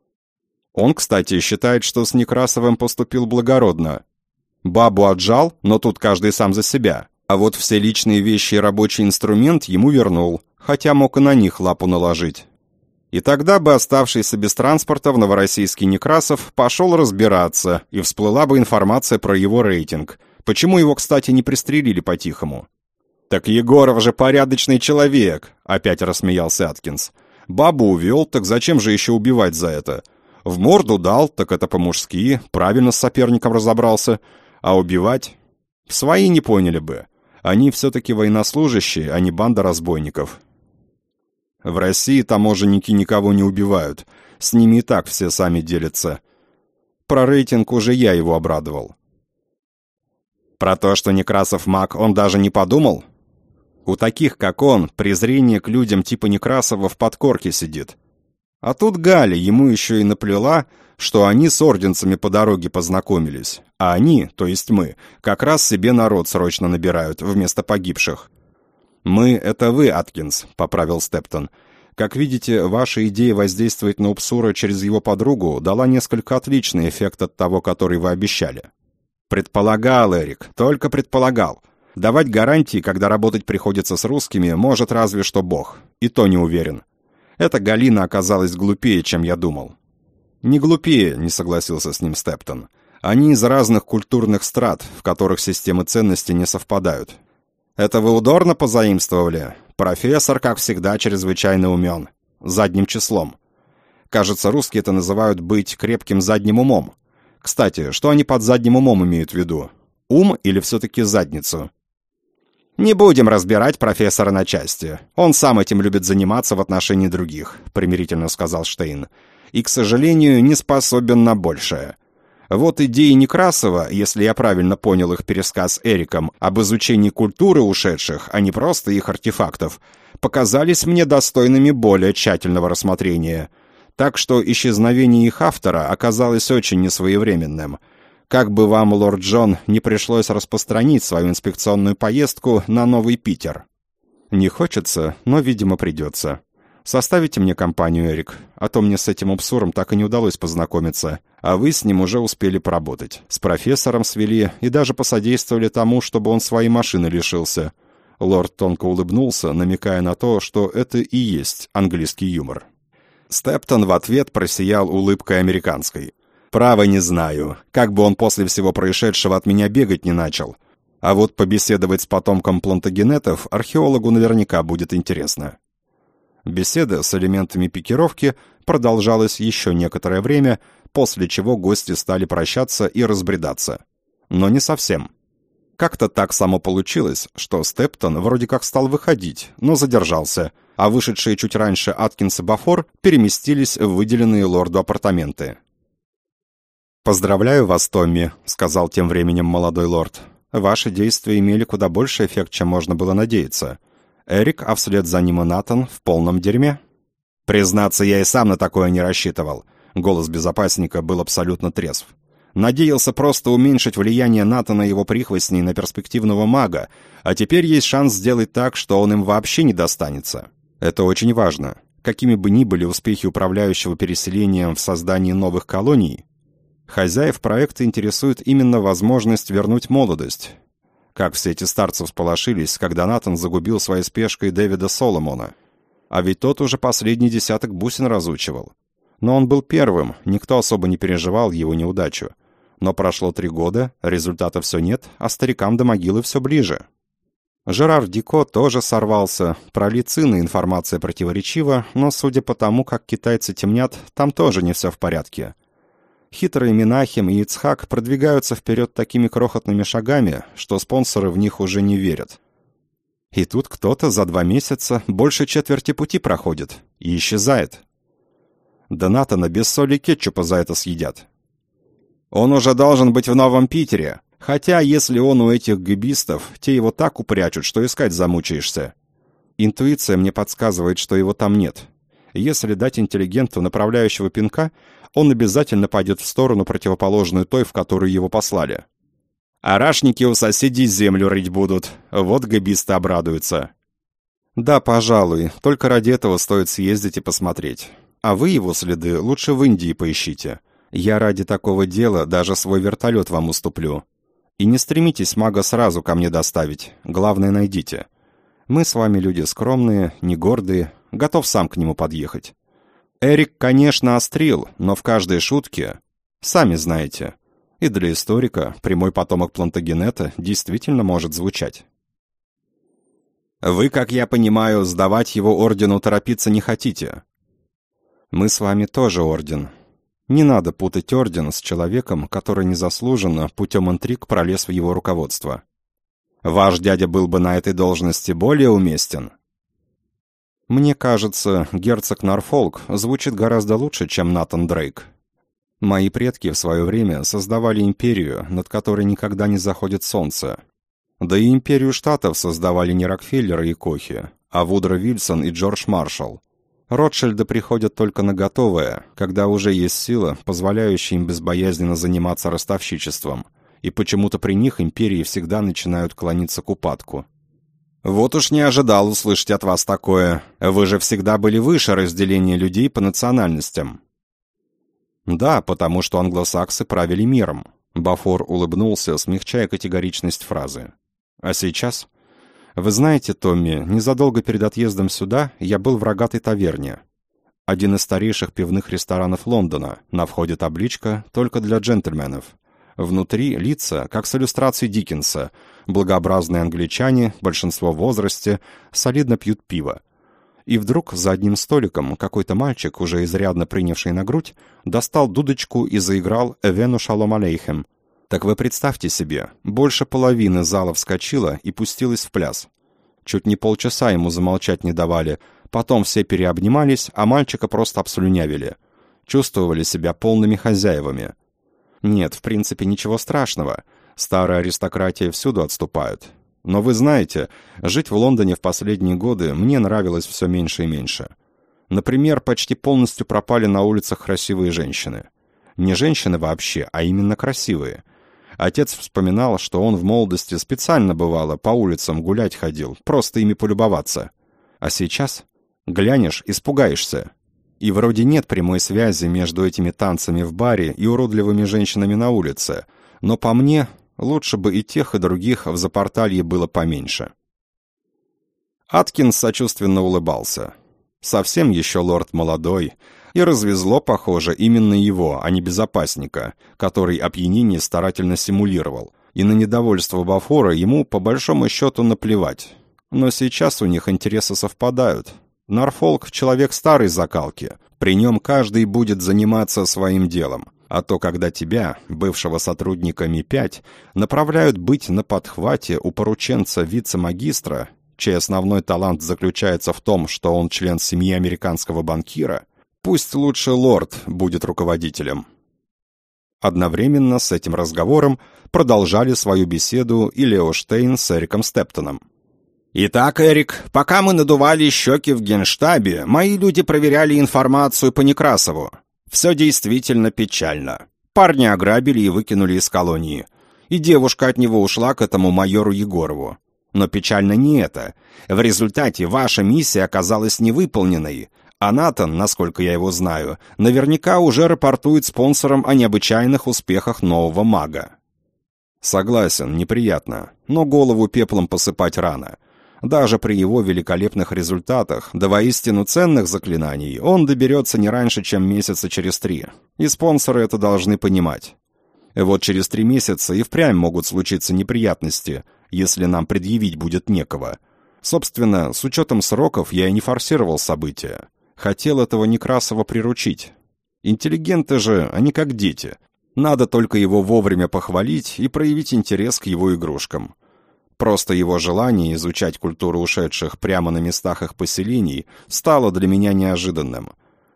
Он, кстати, считает, что с Некрасовым поступил благородно. Бабу отжал, но тут каждый сам за себя. А вот все личные вещи и рабочий инструмент ему вернул, хотя мог и на них лапу наложить. И тогда бы оставшийся без транспорта в Новороссийске Некрасов пошел разбираться, и всплыла бы информация про его рейтинг. Почему его, кстати, не пристрелили по-тихому? «Так Егоров же порядочный человек», — опять рассмеялся Аткинс. «Бабу увел, так зачем же еще убивать за это? В морду дал, так это по-мужски, правильно с соперником разобрался. А убивать? Свои не поняли бы. Они все-таки военнослужащие, а не банда разбойников». «В России таможенники никого не убивают. С ними и так все сами делятся. Про рейтинг уже я его обрадовал». «Про то, что Некрасов маг, он даже не подумал?» «У таких, как он, презрение к людям типа Некрасова в подкорке сидит. А тут Галя ему еще и наплела, что они с орденцами по дороге познакомились, а они, то есть мы, как раз себе народ срочно набирают вместо погибших». «Мы — это вы, Аткинс», — поправил Стептон. «Как видите, ваша идея воздействовать на Упсура через его подругу дала несколько отличный эффект от того, который вы обещали». «Предполагал, Эрик, только предполагал. Давать гарантии, когда работать приходится с русскими, может разве что Бог. И то не уверен. Эта Галина оказалась глупее, чем я думал». «Не глупее», — не согласился с ним Стептон. «Они из разных культурных страт, в которых системы ценностей не совпадают». «Это вы удорно позаимствовали? Профессор, как всегда, чрезвычайно умен. Задним числом. Кажется, русские это называют быть крепким задним умом. Кстати, что они под задним умом имеют в виду? Ум или все-таки задницу?» «Не будем разбирать профессора на части. Он сам этим любит заниматься в отношении других», — примирительно сказал Штейн. «И, к сожалению, не способен на большее. Вот идеи Некрасова, если я правильно понял их пересказ Эриком об изучении культуры ушедших, а не просто их артефактов, показались мне достойными более тщательного рассмотрения. Так что исчезновение их автора оказалось очень несвоевременным. Как бы вам, лорд Джон, не пришлось распространить свою инспекционную поездку на Новый Питер». «Не хочется, но, видимо, придется. Составите мне компанию, Эрик, а то мне с этим Упсуром так и не удалось познакомиться, а вы с ним уже успели поработать. С профессором свели и даже посодействовали тому, чтобы он своей машины лишился». Лорд тонко улыбнулся, намекая на то, что это и есть английский юмор. Стептон в ответ просиял улыбкой американской. «Право не знаю, как бы он после всего происшедшего от меня бегать не начал. А вот побеседовать с потомком плантагенетов археологу наверняка будет интересно». Беседа с элементами пикировки продолжалась еще некоторое время, после чего гости стали прощаться и разбредаться. Но не совсем. Как-то так само получилось, что Стептон вроде как стал выходить, но задержался, а вышедшие чуть раньше Аткинс и Бафор переместились в выделенные лорду апартаменты. «Поздравляю вас, Томми», — сказал тем временем молодой лорд. «Ваши действия имели куда больше эффект, чем можно было надеяться. Эрик, а вслед за ним и Натан в полном дерьме». «Признаться, я и сам на такое не рассчитывал». Голос безопасника был абсолютно трезв. «Надеялся просто уменьшить влияние Натана и его прихвостней на перспективного мага, а теперь есть шанс сделать так, что он им вообще не достанется. Это очень важно. Какими бы ни были успехи управляющего переселением в создании новых колоний, хозяев проекта интересует именно возможность вернуть молодость. Как все эти старцы всполошились, когда Натан загубил своей спешкой Дэвида Соломона. А ведь тот уже последний десяток бусин разучивал. Но он был первым, никто особо не переживал его неудачу. Но прошло 3 года, результата все нет, а старикам до могилы все ближе. Жерар Дико тоже сорвался. Про Лицина информация противоречива, но судя по тому, как китайцы темнят, там тоже не все в порядке. Хитрые Менахем и Ицхак продвигаются вперед такими крохотными шагами, что спонсоры в них уже не верят. И тут кто-то за 2 месяца больше четверти пути проходит и исчезает. Да Натана без соли и кетчупа за это съедят. Он уже должен быть в Новом Питере, хотя если он у этих гэбистов, те его так упрячут, что искать замучаешься. Интуиция мне подсказывает, что его там нет. Если дать интеллигенту направляющего пинка, он обязательно пойдет в сторону, противоположную той, в которую его послали. Арашники у соседей землю рыть будут, вот гэбисты обрадуются. Да, пожалуй, только ради этого стоит съездить и посмотреть. А вы его следы лучше в Индии поищите. Я ради такого дела даже свой вертолет вам уступлю. И не стремитесь мага сразу ко мне доставить, главное найдите. Мы с вами люди скромные, не гордые, готов сам к нему подъехать. Эрик, конечно, острил, но в каждой шутке, сами знаете, и для историка прямой потомок Плантагенета действительно может звучать. Вы, как я понимаю, сдавать его ордену торопиться не хотите. Мы с вами тоже орден. Не надо путать орден с человеком, который незаслуженно путем интриг пролез в его руководство. Ваш дядя был бы на этой должности более уместен. Мне кажется, герцог Норфолк звучит гораздо лучше, чем Натан Дрейк. Мои предки в свое время создавали империю, над которой никогда не заходит солнце. Да и империю штатов создавали не Рокфеллеры и Кохи, а Вудро Вильсон и Джордж Маршалл. Ротшильды приходят только на готовое, когда уже есть сила, позволяющая им безбоязненно заниматься ростовщичеством, и почему-то при них империи всегда начинают клониться к упадку. Вот уж не ожидал услышать от вас такое. Вы же всегда были выше разделения людей по национальностям. Да, потому что англосаксы правили миром. Бафор улыбнулся, смягчая категоричность фразы. А сейчас? Вы знаете, Томми, незадолго перед отъездом сюда я был в рогатой таверне. Один из старейших пивных ресторанов Лондона. На входе табличка «Только для джентльменов». Внутри лица, как с иллюстрацией Диккенса. Благообразные англичане, большинство в возрасте, солидно пьют пиво. И вдруг за одним столиком какой-то мальчик, уже изрядно принявший на грудь, достал дудочку и заиграл «Эвену шалом алейхем». Так вы представьте себе, больше половины зала вскочила и пустилась в пляс. Чуть не полчаса ему замолчать не давали, потом все переобнимались, а мальчика просто обслюнявили. Чувствовали себя полными хозяевами. Нет, в принципе, ничего страшного. Старая аристократия всюду отступает. Но вы знаете, жить в Лондоне в последние годы мне нравилось все меньше и меньше. Например, почти полностью пропали на улицах красивые женщины. Не женщины вообще, а именно красивые. Отец вспоминал, что он в молодости специально, бывало, по улицам гулять ходил, просто ими полюбоваться. А сейчас глянешь, испугаешься. И вроде нет прямой связи между этими танцами в баре и уродливыми женщинами на улице, но по мне, лучше бы и тех, и других в Запорталье было поменьше. Аткинс сочувственно улыбался. Совсем еще лорд молодой, и развезло, похоже, именно его, а не безопасника, который опьянение старательно симулировал, и на недовольство Бафора ему, по большому счету, наплевать. Но сейчас у них интересы совпадают. Норфолк — человек старой закалки, при нем каждый будет заниматься своим делом, а то когда тебя, бывшего сотрудника Ми-5, направляют быть на подхвате у порученца вице-магистра, чей основной талант заключается в том, что он член семьи американского банкира, пусть лучше лорд будет руководителем. Одновременно с этим разговором продолжали свою беседу и Лео Штейн с Эриком Стептоном. «Итак, Эрик, пока мы надували щеки в генштабе, мои люди проверяли информацию по Некрасову. Все действительно печально. Парня ограбили и выкинули из колонии. И девушка от него ушла к этому майору Егорову. Но печально не это. В результате ваша миссия оказалась невыполненной, а Натан, насколько я его знаю, наверняка уже рапортует спонсорам о необычайных успехах нового мага». «Согласен, неприятно, но голову пеплом посыпать рано. Даже при его великолепных результатах до воистину ценных заклинаний он доберется не раньше, чем месяца через 3. И спонсоры это должны понимать. Вот через 3 месяца и впрямь могут случиться неприятности, если нам предъявить будет некого. Собственно, с учетом сроков я и не форсировал события. Хотел этого Некрасова приручить. Интеллигенты же, они как дети. Надо только его вовремя похвалить и проявить интерес к его игрушкам. Просто его желание изучать культуру ушедших прямо на местах их поселений стало для меня неожиданным.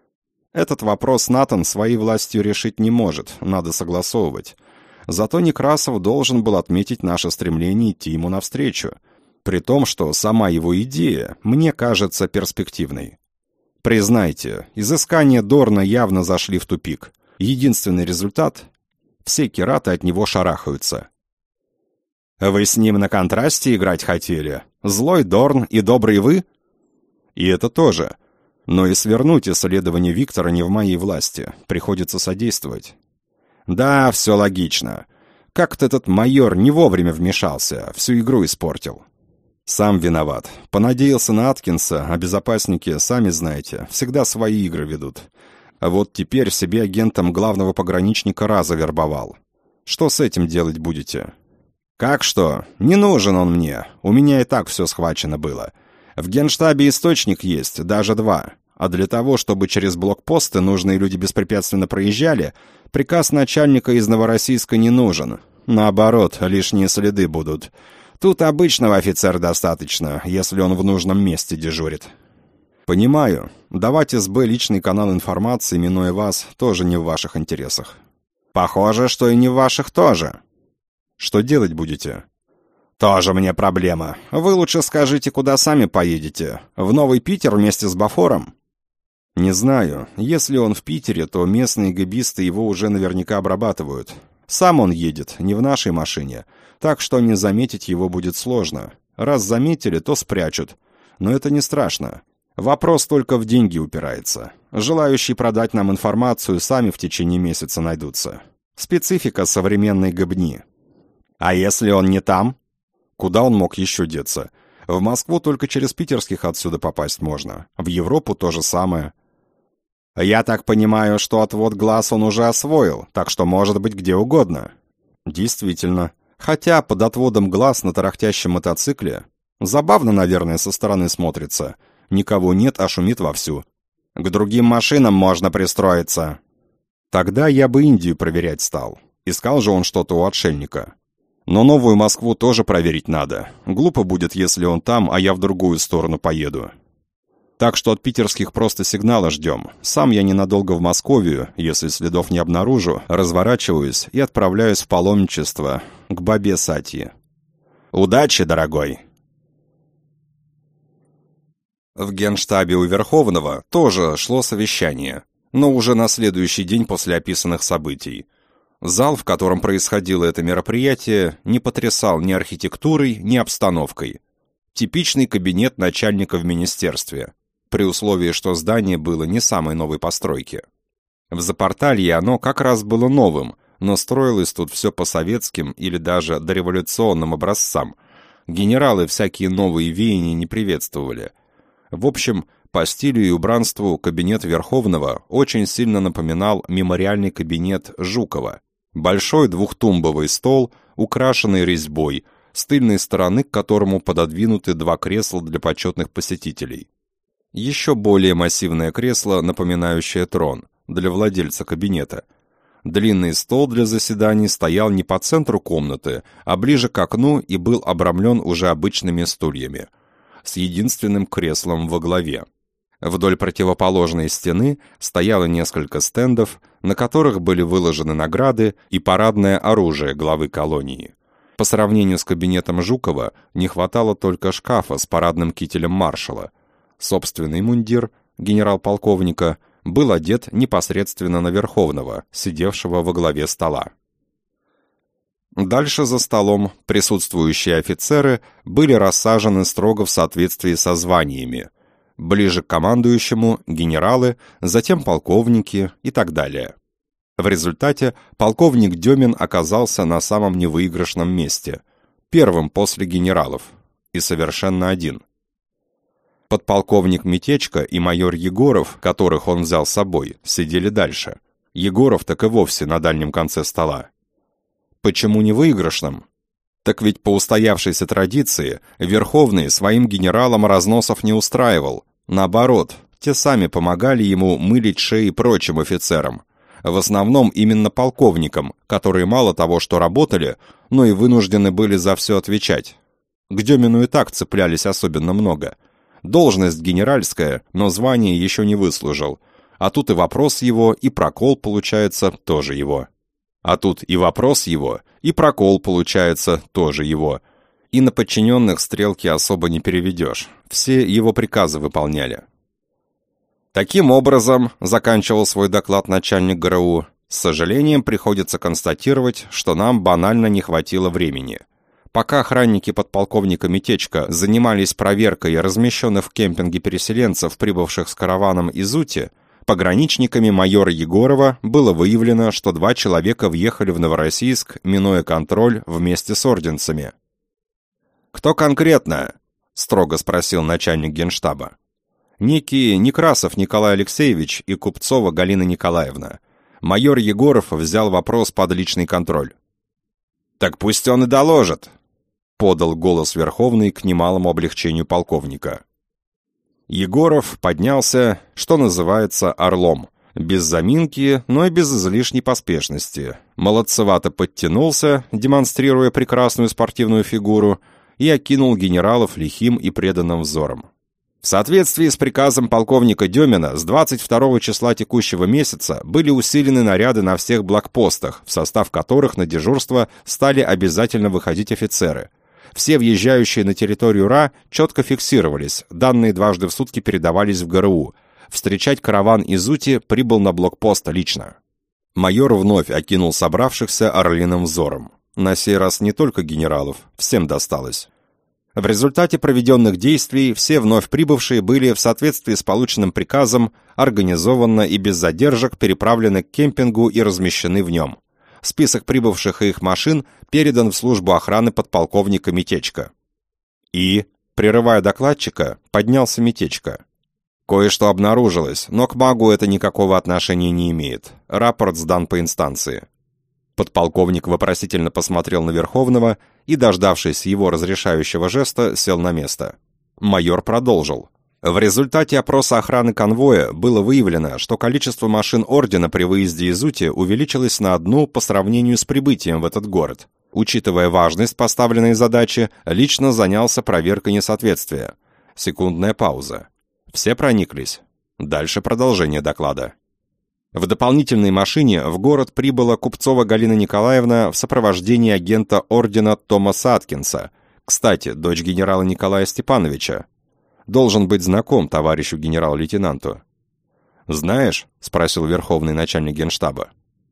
Этот вопрос Натан своей властью решить не может, надо согласовывать. Зато Некрасов должен был отметить наше стремление идти ему навстречу, при том, что сама его идея мне кажется перспективной. Признайте, изыскания Дорна явно зашли в тупик. Единственный результат — все кираты от него шарахаются. «Вы с ним на контрасте играть хотели? Злой Дорн и добрый вы?» «И это тоже. Но и свернуть исследование Виктора не в моей власти. Приходится содействовать». «Да, все логично. Как-то этот майор не вовремя вмешался, всю игру испортил». «Сам виноват. Понадеялся на Аткинса, а безопасники, сами знаете, всегда свои игры ведут. А вот теперь себе агентом главного пограничника Раза вербовал. Что с этим делать будете?» «Как что? Не нужен он мне. У меня и так все схвачено было. В генштабе источник есть, даже 2. А для того, чтобы через блокпосты нужные люди беспрепятственно проезжали, приказ начальника из Новороссийска не нужен. Наоборот, лишние следы будут. Тут обычного офицера достаточно, если он в нужном месте дежурит». «Понимаю. Давать СБ личный канал информации, минуя вас, тоже не в ваших интересах». «Похоже, что и не в ваших тоже». «Что делать будете?» «Тоже мне проблема. Вы лучше скажите, куда сами поедете. В Новый Питер вместе с Бафором?» «Не знаю. Если он в Питере, то местные гэбисты его уже наверняка обрабатывают. Сам он едет, не в нашей машине, так что не заметить его будет сложно. Раз заметили, то спрячут. Но это не страшно. Вопрос только в деньги упирается. Желающие продать нам информацию сами в течение месяца найдутся. Специфика современной гыбни». «А если он не там?» «Куда он мог еще деться? В Москву только через питерских отсюда попасть можно. В Европу то же самое». «Я так понимаю, что отвод глаз он уже освоил, так что может быть где угодно». «Действительно. Хотя под отводом глаз на тарахтящем мотоцикле забавно, наверное, со стороны смотрится. Никого нет, а шумит вовсю. К другим машинам можно пристроиться». «Тогда я бы Индию проверять стал. Искал же он что-то у отшельника. Но Новую Москву тоже проверить надо. Глупо будет, если он там, а я в другую сторону поеду. Так что от питерских просто сигнала ждем. Сам я ненадолго в Московию, если следов не обнаружу, разворачиваюсь и отправляюсь в паломничество к бабе Сатье. Удачи, дорогой!» В Генштабе у Верховного тоже шло совещание, но уже на следующий день после описанных событий. Зал, в котором происходило это мероприятие, не потрясал ни архитектурой, ни обстановкой. Типичный кабинет начальника в министерстве, при условии, что здание было не самой новой постройки. В Запорталье оно как раз было новым, но строилось тут все по советским или даже дореволюционным образцам. Генералы всякие новые веяния не приветствовали. В общем, по стилю и убранству кабинет Верховного очень сильно напоминал мемориальный кабинет Жукова. Большой двухтумбовый стол, украшенный резьбой, с тыльной стороны к которому пододвинуты 2 кресла для почетных посетителей. Еще более массивное кресло, напоминающее трон, для владельца кабинета. Длинный стол для заседаний стоял не по центру комнаты, а ближе к окну и был обрамлен уже обычными стульями, с единственным креслом во главе. Вдоль противоположной стены стояло несколько стендов, на которых были выложены награды и парадное оружие главы колонии. По сравнению с кабинетом Жукова не хватало только шкафа с парадным кителем маршала. Собственный мундир генерал-полковника был одет непосредственно на Верховного, сидевшего во главе стола. Дальше за столом присутствующие офицеры были рассажены строго в соответствии со званиями. Ближе к командующему — генералы, затем полковники и так далее. В результате полковник Демин оказался на самом невыигрышном месте, первым после генералов, и совершенно один. Подполковник Митечко и майор Егоров, которых он взял с собой, сидели дальше. Егоров так и вовсе на дальнем конце стола. Почему невыигрышным? Так ведь по устоявшейся традиции Верховный своим генералам разносов не устраивал. Наоборот, те сами помогали ему мылить шеи прочим офицерам. В основном именно полковникам, которые мало того, что работали, но и вынуждены были за все отвечать. К Демину и так цеплялись особенно много. Должность генеральская, но звание еще не выслужил. А тут и вопрос его, и прокол, получается, тоже его. А тут и вопрос его, и прокол, получается, тоже его. И на подчиненных стрелки особо не переведешь. Все его приказы выполняли. Таким образом, заканчивал свой доклад начальник ГРУ, с сожалением приходится констатировать, что нам банально не хватило времени. Пока охранники подполковника Митечко занимались проверкой размещенных в кемпинге переселенцев, прибывших с караваном из Ути, пограничниками майора Егорова было выявлено, что 2 человека въехали в Новороссийск, минуя контроль вместе с орденцами. «Кто конкретно?» — строго спросил начальник генштаба. «Некий Некрасов Николай Алексеевич и Купцова Галина Николаевна. Майор Егоров взял вопрос под личный контроль». «Так пусть он и доложит», — подал голос Верховный к немалому облегчению полковника. Егоров поднялся, что называется, орлом. Без заминки, но и без излишней поспешности. Молодцевато подтянулся, демонстрируя прекрасную спортивную фигуру, и окинул генералов лихим и преданным взором. В соответствии с приказом полковника Демина с 22 числа текущего месяца были усилены наряды на всех блокпостах, в состав которых на дежурство стали обязательно выходить офицеры. Все въезжающие на территорию РА четко фиксировались, данные дважды в сутки передавались в ГРУ. Встречать караван из Ути прибыл на блокпост лично. Майор вновь окинул собравшихся орлиным взором. На сей раз не только генералов, всем досталось. В результате проведенных действий все вновь прибывшие были в соответствии с полученным приказом организованно и без задержек переправлены к кемпингу и размещены в нем. Список прибывших и их машин передан в службу охраны подполковника Митечко. И, прерывая докладчика, поднялся Митечко. Кое-что обнаружилось, но к магу это никакого отношения не имеет. Рапорт сдан по инстанции. Подполковник вопросительно посмотрел на Верховного и, дождавшись его разрешающего жеста, сел на место. Майор продолжил. В результате опроса охраны конвоя было выявлено, что количество машин Ордена при выезде из Ути увеличилось на 1 по сравнению с прибытием в этот город. Учитывая важность поставленной задачи, лично занялся проверкой несоответствия. Секундная пауза. Все прониклись. Дальше продолжение доклада. В дополнительной машине в город прибыла Купцова Галина Николаевна в сопровождении агента Ордена Томаса Аткинса, кстати, дочь генерала Николая Степановича. Должен быть знаком товарищу генерал-лейтенанту. «Знаешь?» — спросил верховный начальник генштаба.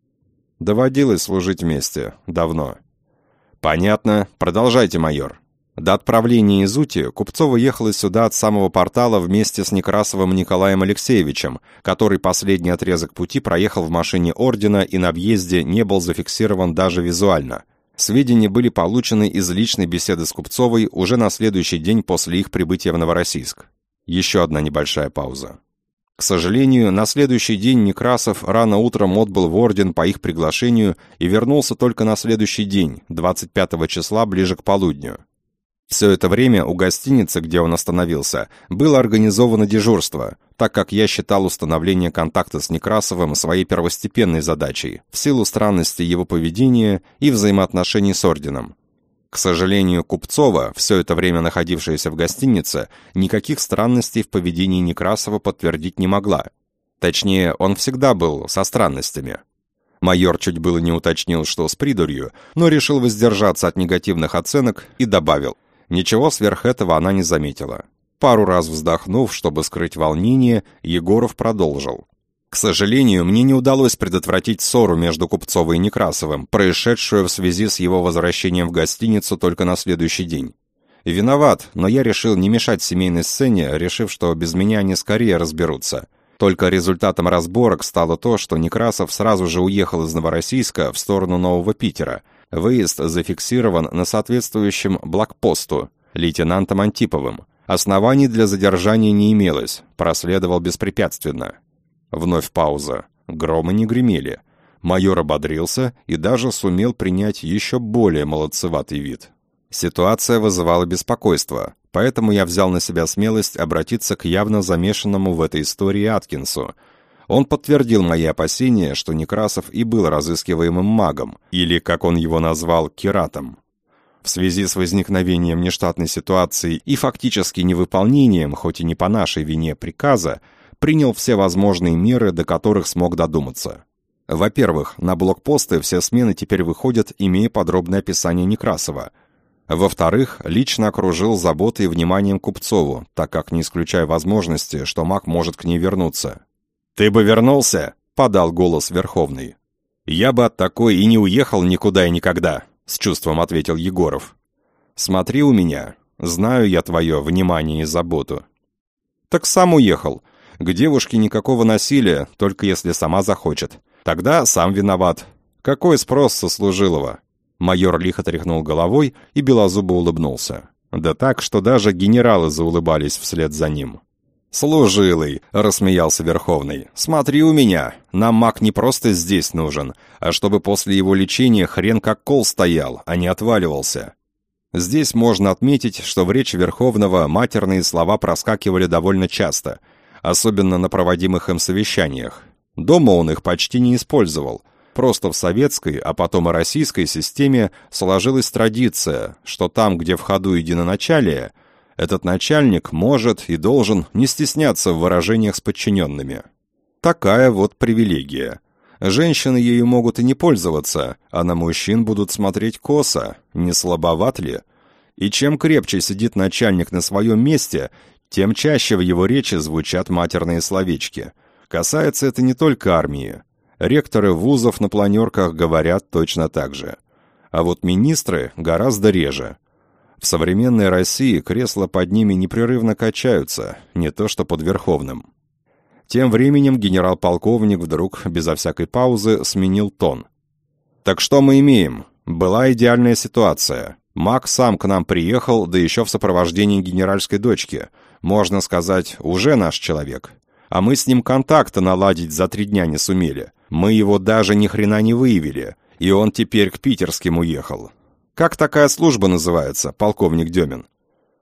«Доводилось служить вместе. Давно». «Понятно. Продолжайте, майор». До отправления из Ути Купцова ехала сюда от самого портала вместе с Некрасовым Николаем Алексеевичем, который последний отрезок пути проехал в машине Ордена и на въезде не был зафиксирован даже визуально. Сведения были получены из личной беседы с Купцовой уже на следующий день после их прибытия в Новороссийск. Еще одна небольшая пауза. К сожалению, на следующий день Некрасов рано утром отбыл в Орден по их приглашению и вернулся только на следующий день, 25 числа, ближе к полудню. Все это время у гостиницы, где он остановился, было организовано дежурство, так как я считал установление контакта с Некрасовым своей первостепенной задачей, в силу странности его поведения и взаимоотношений с Орденом. К сожалению, Купцова, все это время находившаяся в гостинице, никаких странностей в поведении Некрасова подтвердить не могла. Точнее, он всегда был со странностями. Майор чуть было не уточнил, что с придурью, но решил воздержаться от негативных оценок и добавил: ничего сверх этого она не заметила. Пару раз вздохнув, чтобы скрыть волнение, Егоров продолжил. К сожалению, мне не удалось предотвратить ссору между Купцовой и Некрасовым, происшедшую в связи с его возвращением в гостиницу только на следующий день. Виноват, но я решил не мешать семейной сцене, решив, что без меня они скорее разберутся. Только результатом разборок стало то, что Некрасов сразу же уехал из Новороссийска в сторону Нового Питера. Выезд зафиксирован на соответствующем блокпосту лейтенантом Антиповым. Оснований для задержания не имелось, проследовал беспрепятственно. Вновь пауза. Громы не гремели. Майор ободрился и даже сумел принять еще более молодцеватый вид. Ситуация вызывала беспокойство, поэтому я взял на себя смелость обратиться к явно замешанному в этой истории Аткинсу. Он подтвердил мои опасения, что Некрасов и был разыскиваемым магом, или, как он его назвал, киратом. В связи с возникновением нештатной ситуации и фактически невыполнением, хоть и не по нашей вине, приказа, принял все возможные меры, до которых смог додуматься. Во-первых, на блокпосты все смены теперь выходят, имея подробное описание Некрасова. Во-вторых, лично окружил заботой и вниманием Купцову, так как не исключая возможности, что маг может к ней вернуться. «Ты бы вернулся?» — подал голос Верховный. «Я бы от такой и не уехал никуда и никогда», — с чувством ответил Егоров. «Смотри у меня. Знаю я твое внимание и заботу». «Так сам уехал. К девушке никакого насилия, только если сама захочет. Тогда сам виноват. Какой спрос со служилого?» Майор лихо тряхнул головой и белозубо улыбнулся. Да так, что даже генералы заулыбались вслед за ним. «Служилый», — рассмеялся Верховный. «Смотри у меня. Нам маг не просто здесь нужен, а чтобы после его лечения хрен как кол стоял, а не отваливался». Здесь можно отметить, что в речи Верховного матерные слова проскакивали довольно часто, особенно на проводимых им совещаниях. Дома он их почти не использовал. Просто в советской, а потом и российской системе сложилась традиция, что там, где в ходу единоначалие, этот начальник может и должен не стесняться в выражениях с подчиненными. Такая вот привилегия. Женщины ею могут и не пользоваться, а на мужчин будут смотреть косо, не слабоват ли? И чем крепче сидит начальник на своем месте, тем чаще в его речи звучат матерные словечки. Касается это не только армии. Ректоры вузов на планерках говорят точно так же. А вот министры гораздо реже. В современной России кресла под ними непрерывно качаются, не то что под Верховным. Тем временем генерал-полковник вдруг, безо всякой паузы, сменил тон. «Так что мы имеем? Была идеальная ситуация. Маг сам к нам приехал, да еще в сопровождении генеральской дочки. Можно сказать, уже наш человек. А мы с ним контакта наладить за 3 дня не сумели. Мы его даже ни хрена не выявили, и он теперь к питерским уехал. Как такая служба называется, полковник Демин?»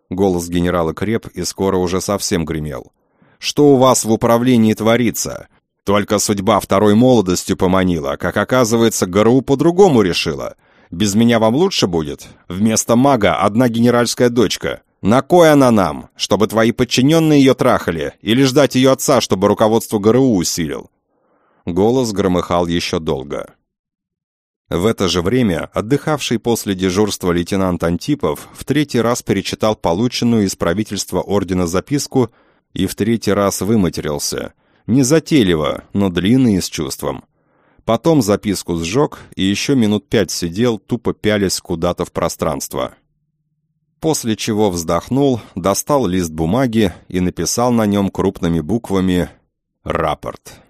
Голос генерала креп и скоро уже совсем гремел. «Что у вас в управлении творится? Только судьба второй молодостью поманила, как оказывается, ГРУ по-другому решила. Без меня вам лучше будет? Вместо мага одна генеральская дочка. На кой она нам? Чтобы твои подчиненные ее трахали? Или ждать ее отца, чтобы руководство ГРУ усилил?» Голос громыхал еще долго. В это же время отдыхавший после дежурства лейтенант Антипов в третий раз перечитал полученную из правительства ордена записку и в третий раз выматерился. Незатейливо, но длинно и с чувством. Потом записку сжег и еще минут 5 сидел, тупо пялясь куда-то в пространство. После чего вздохнул, достал лист бумаги и написал на нем крупными буквами «Рапорт».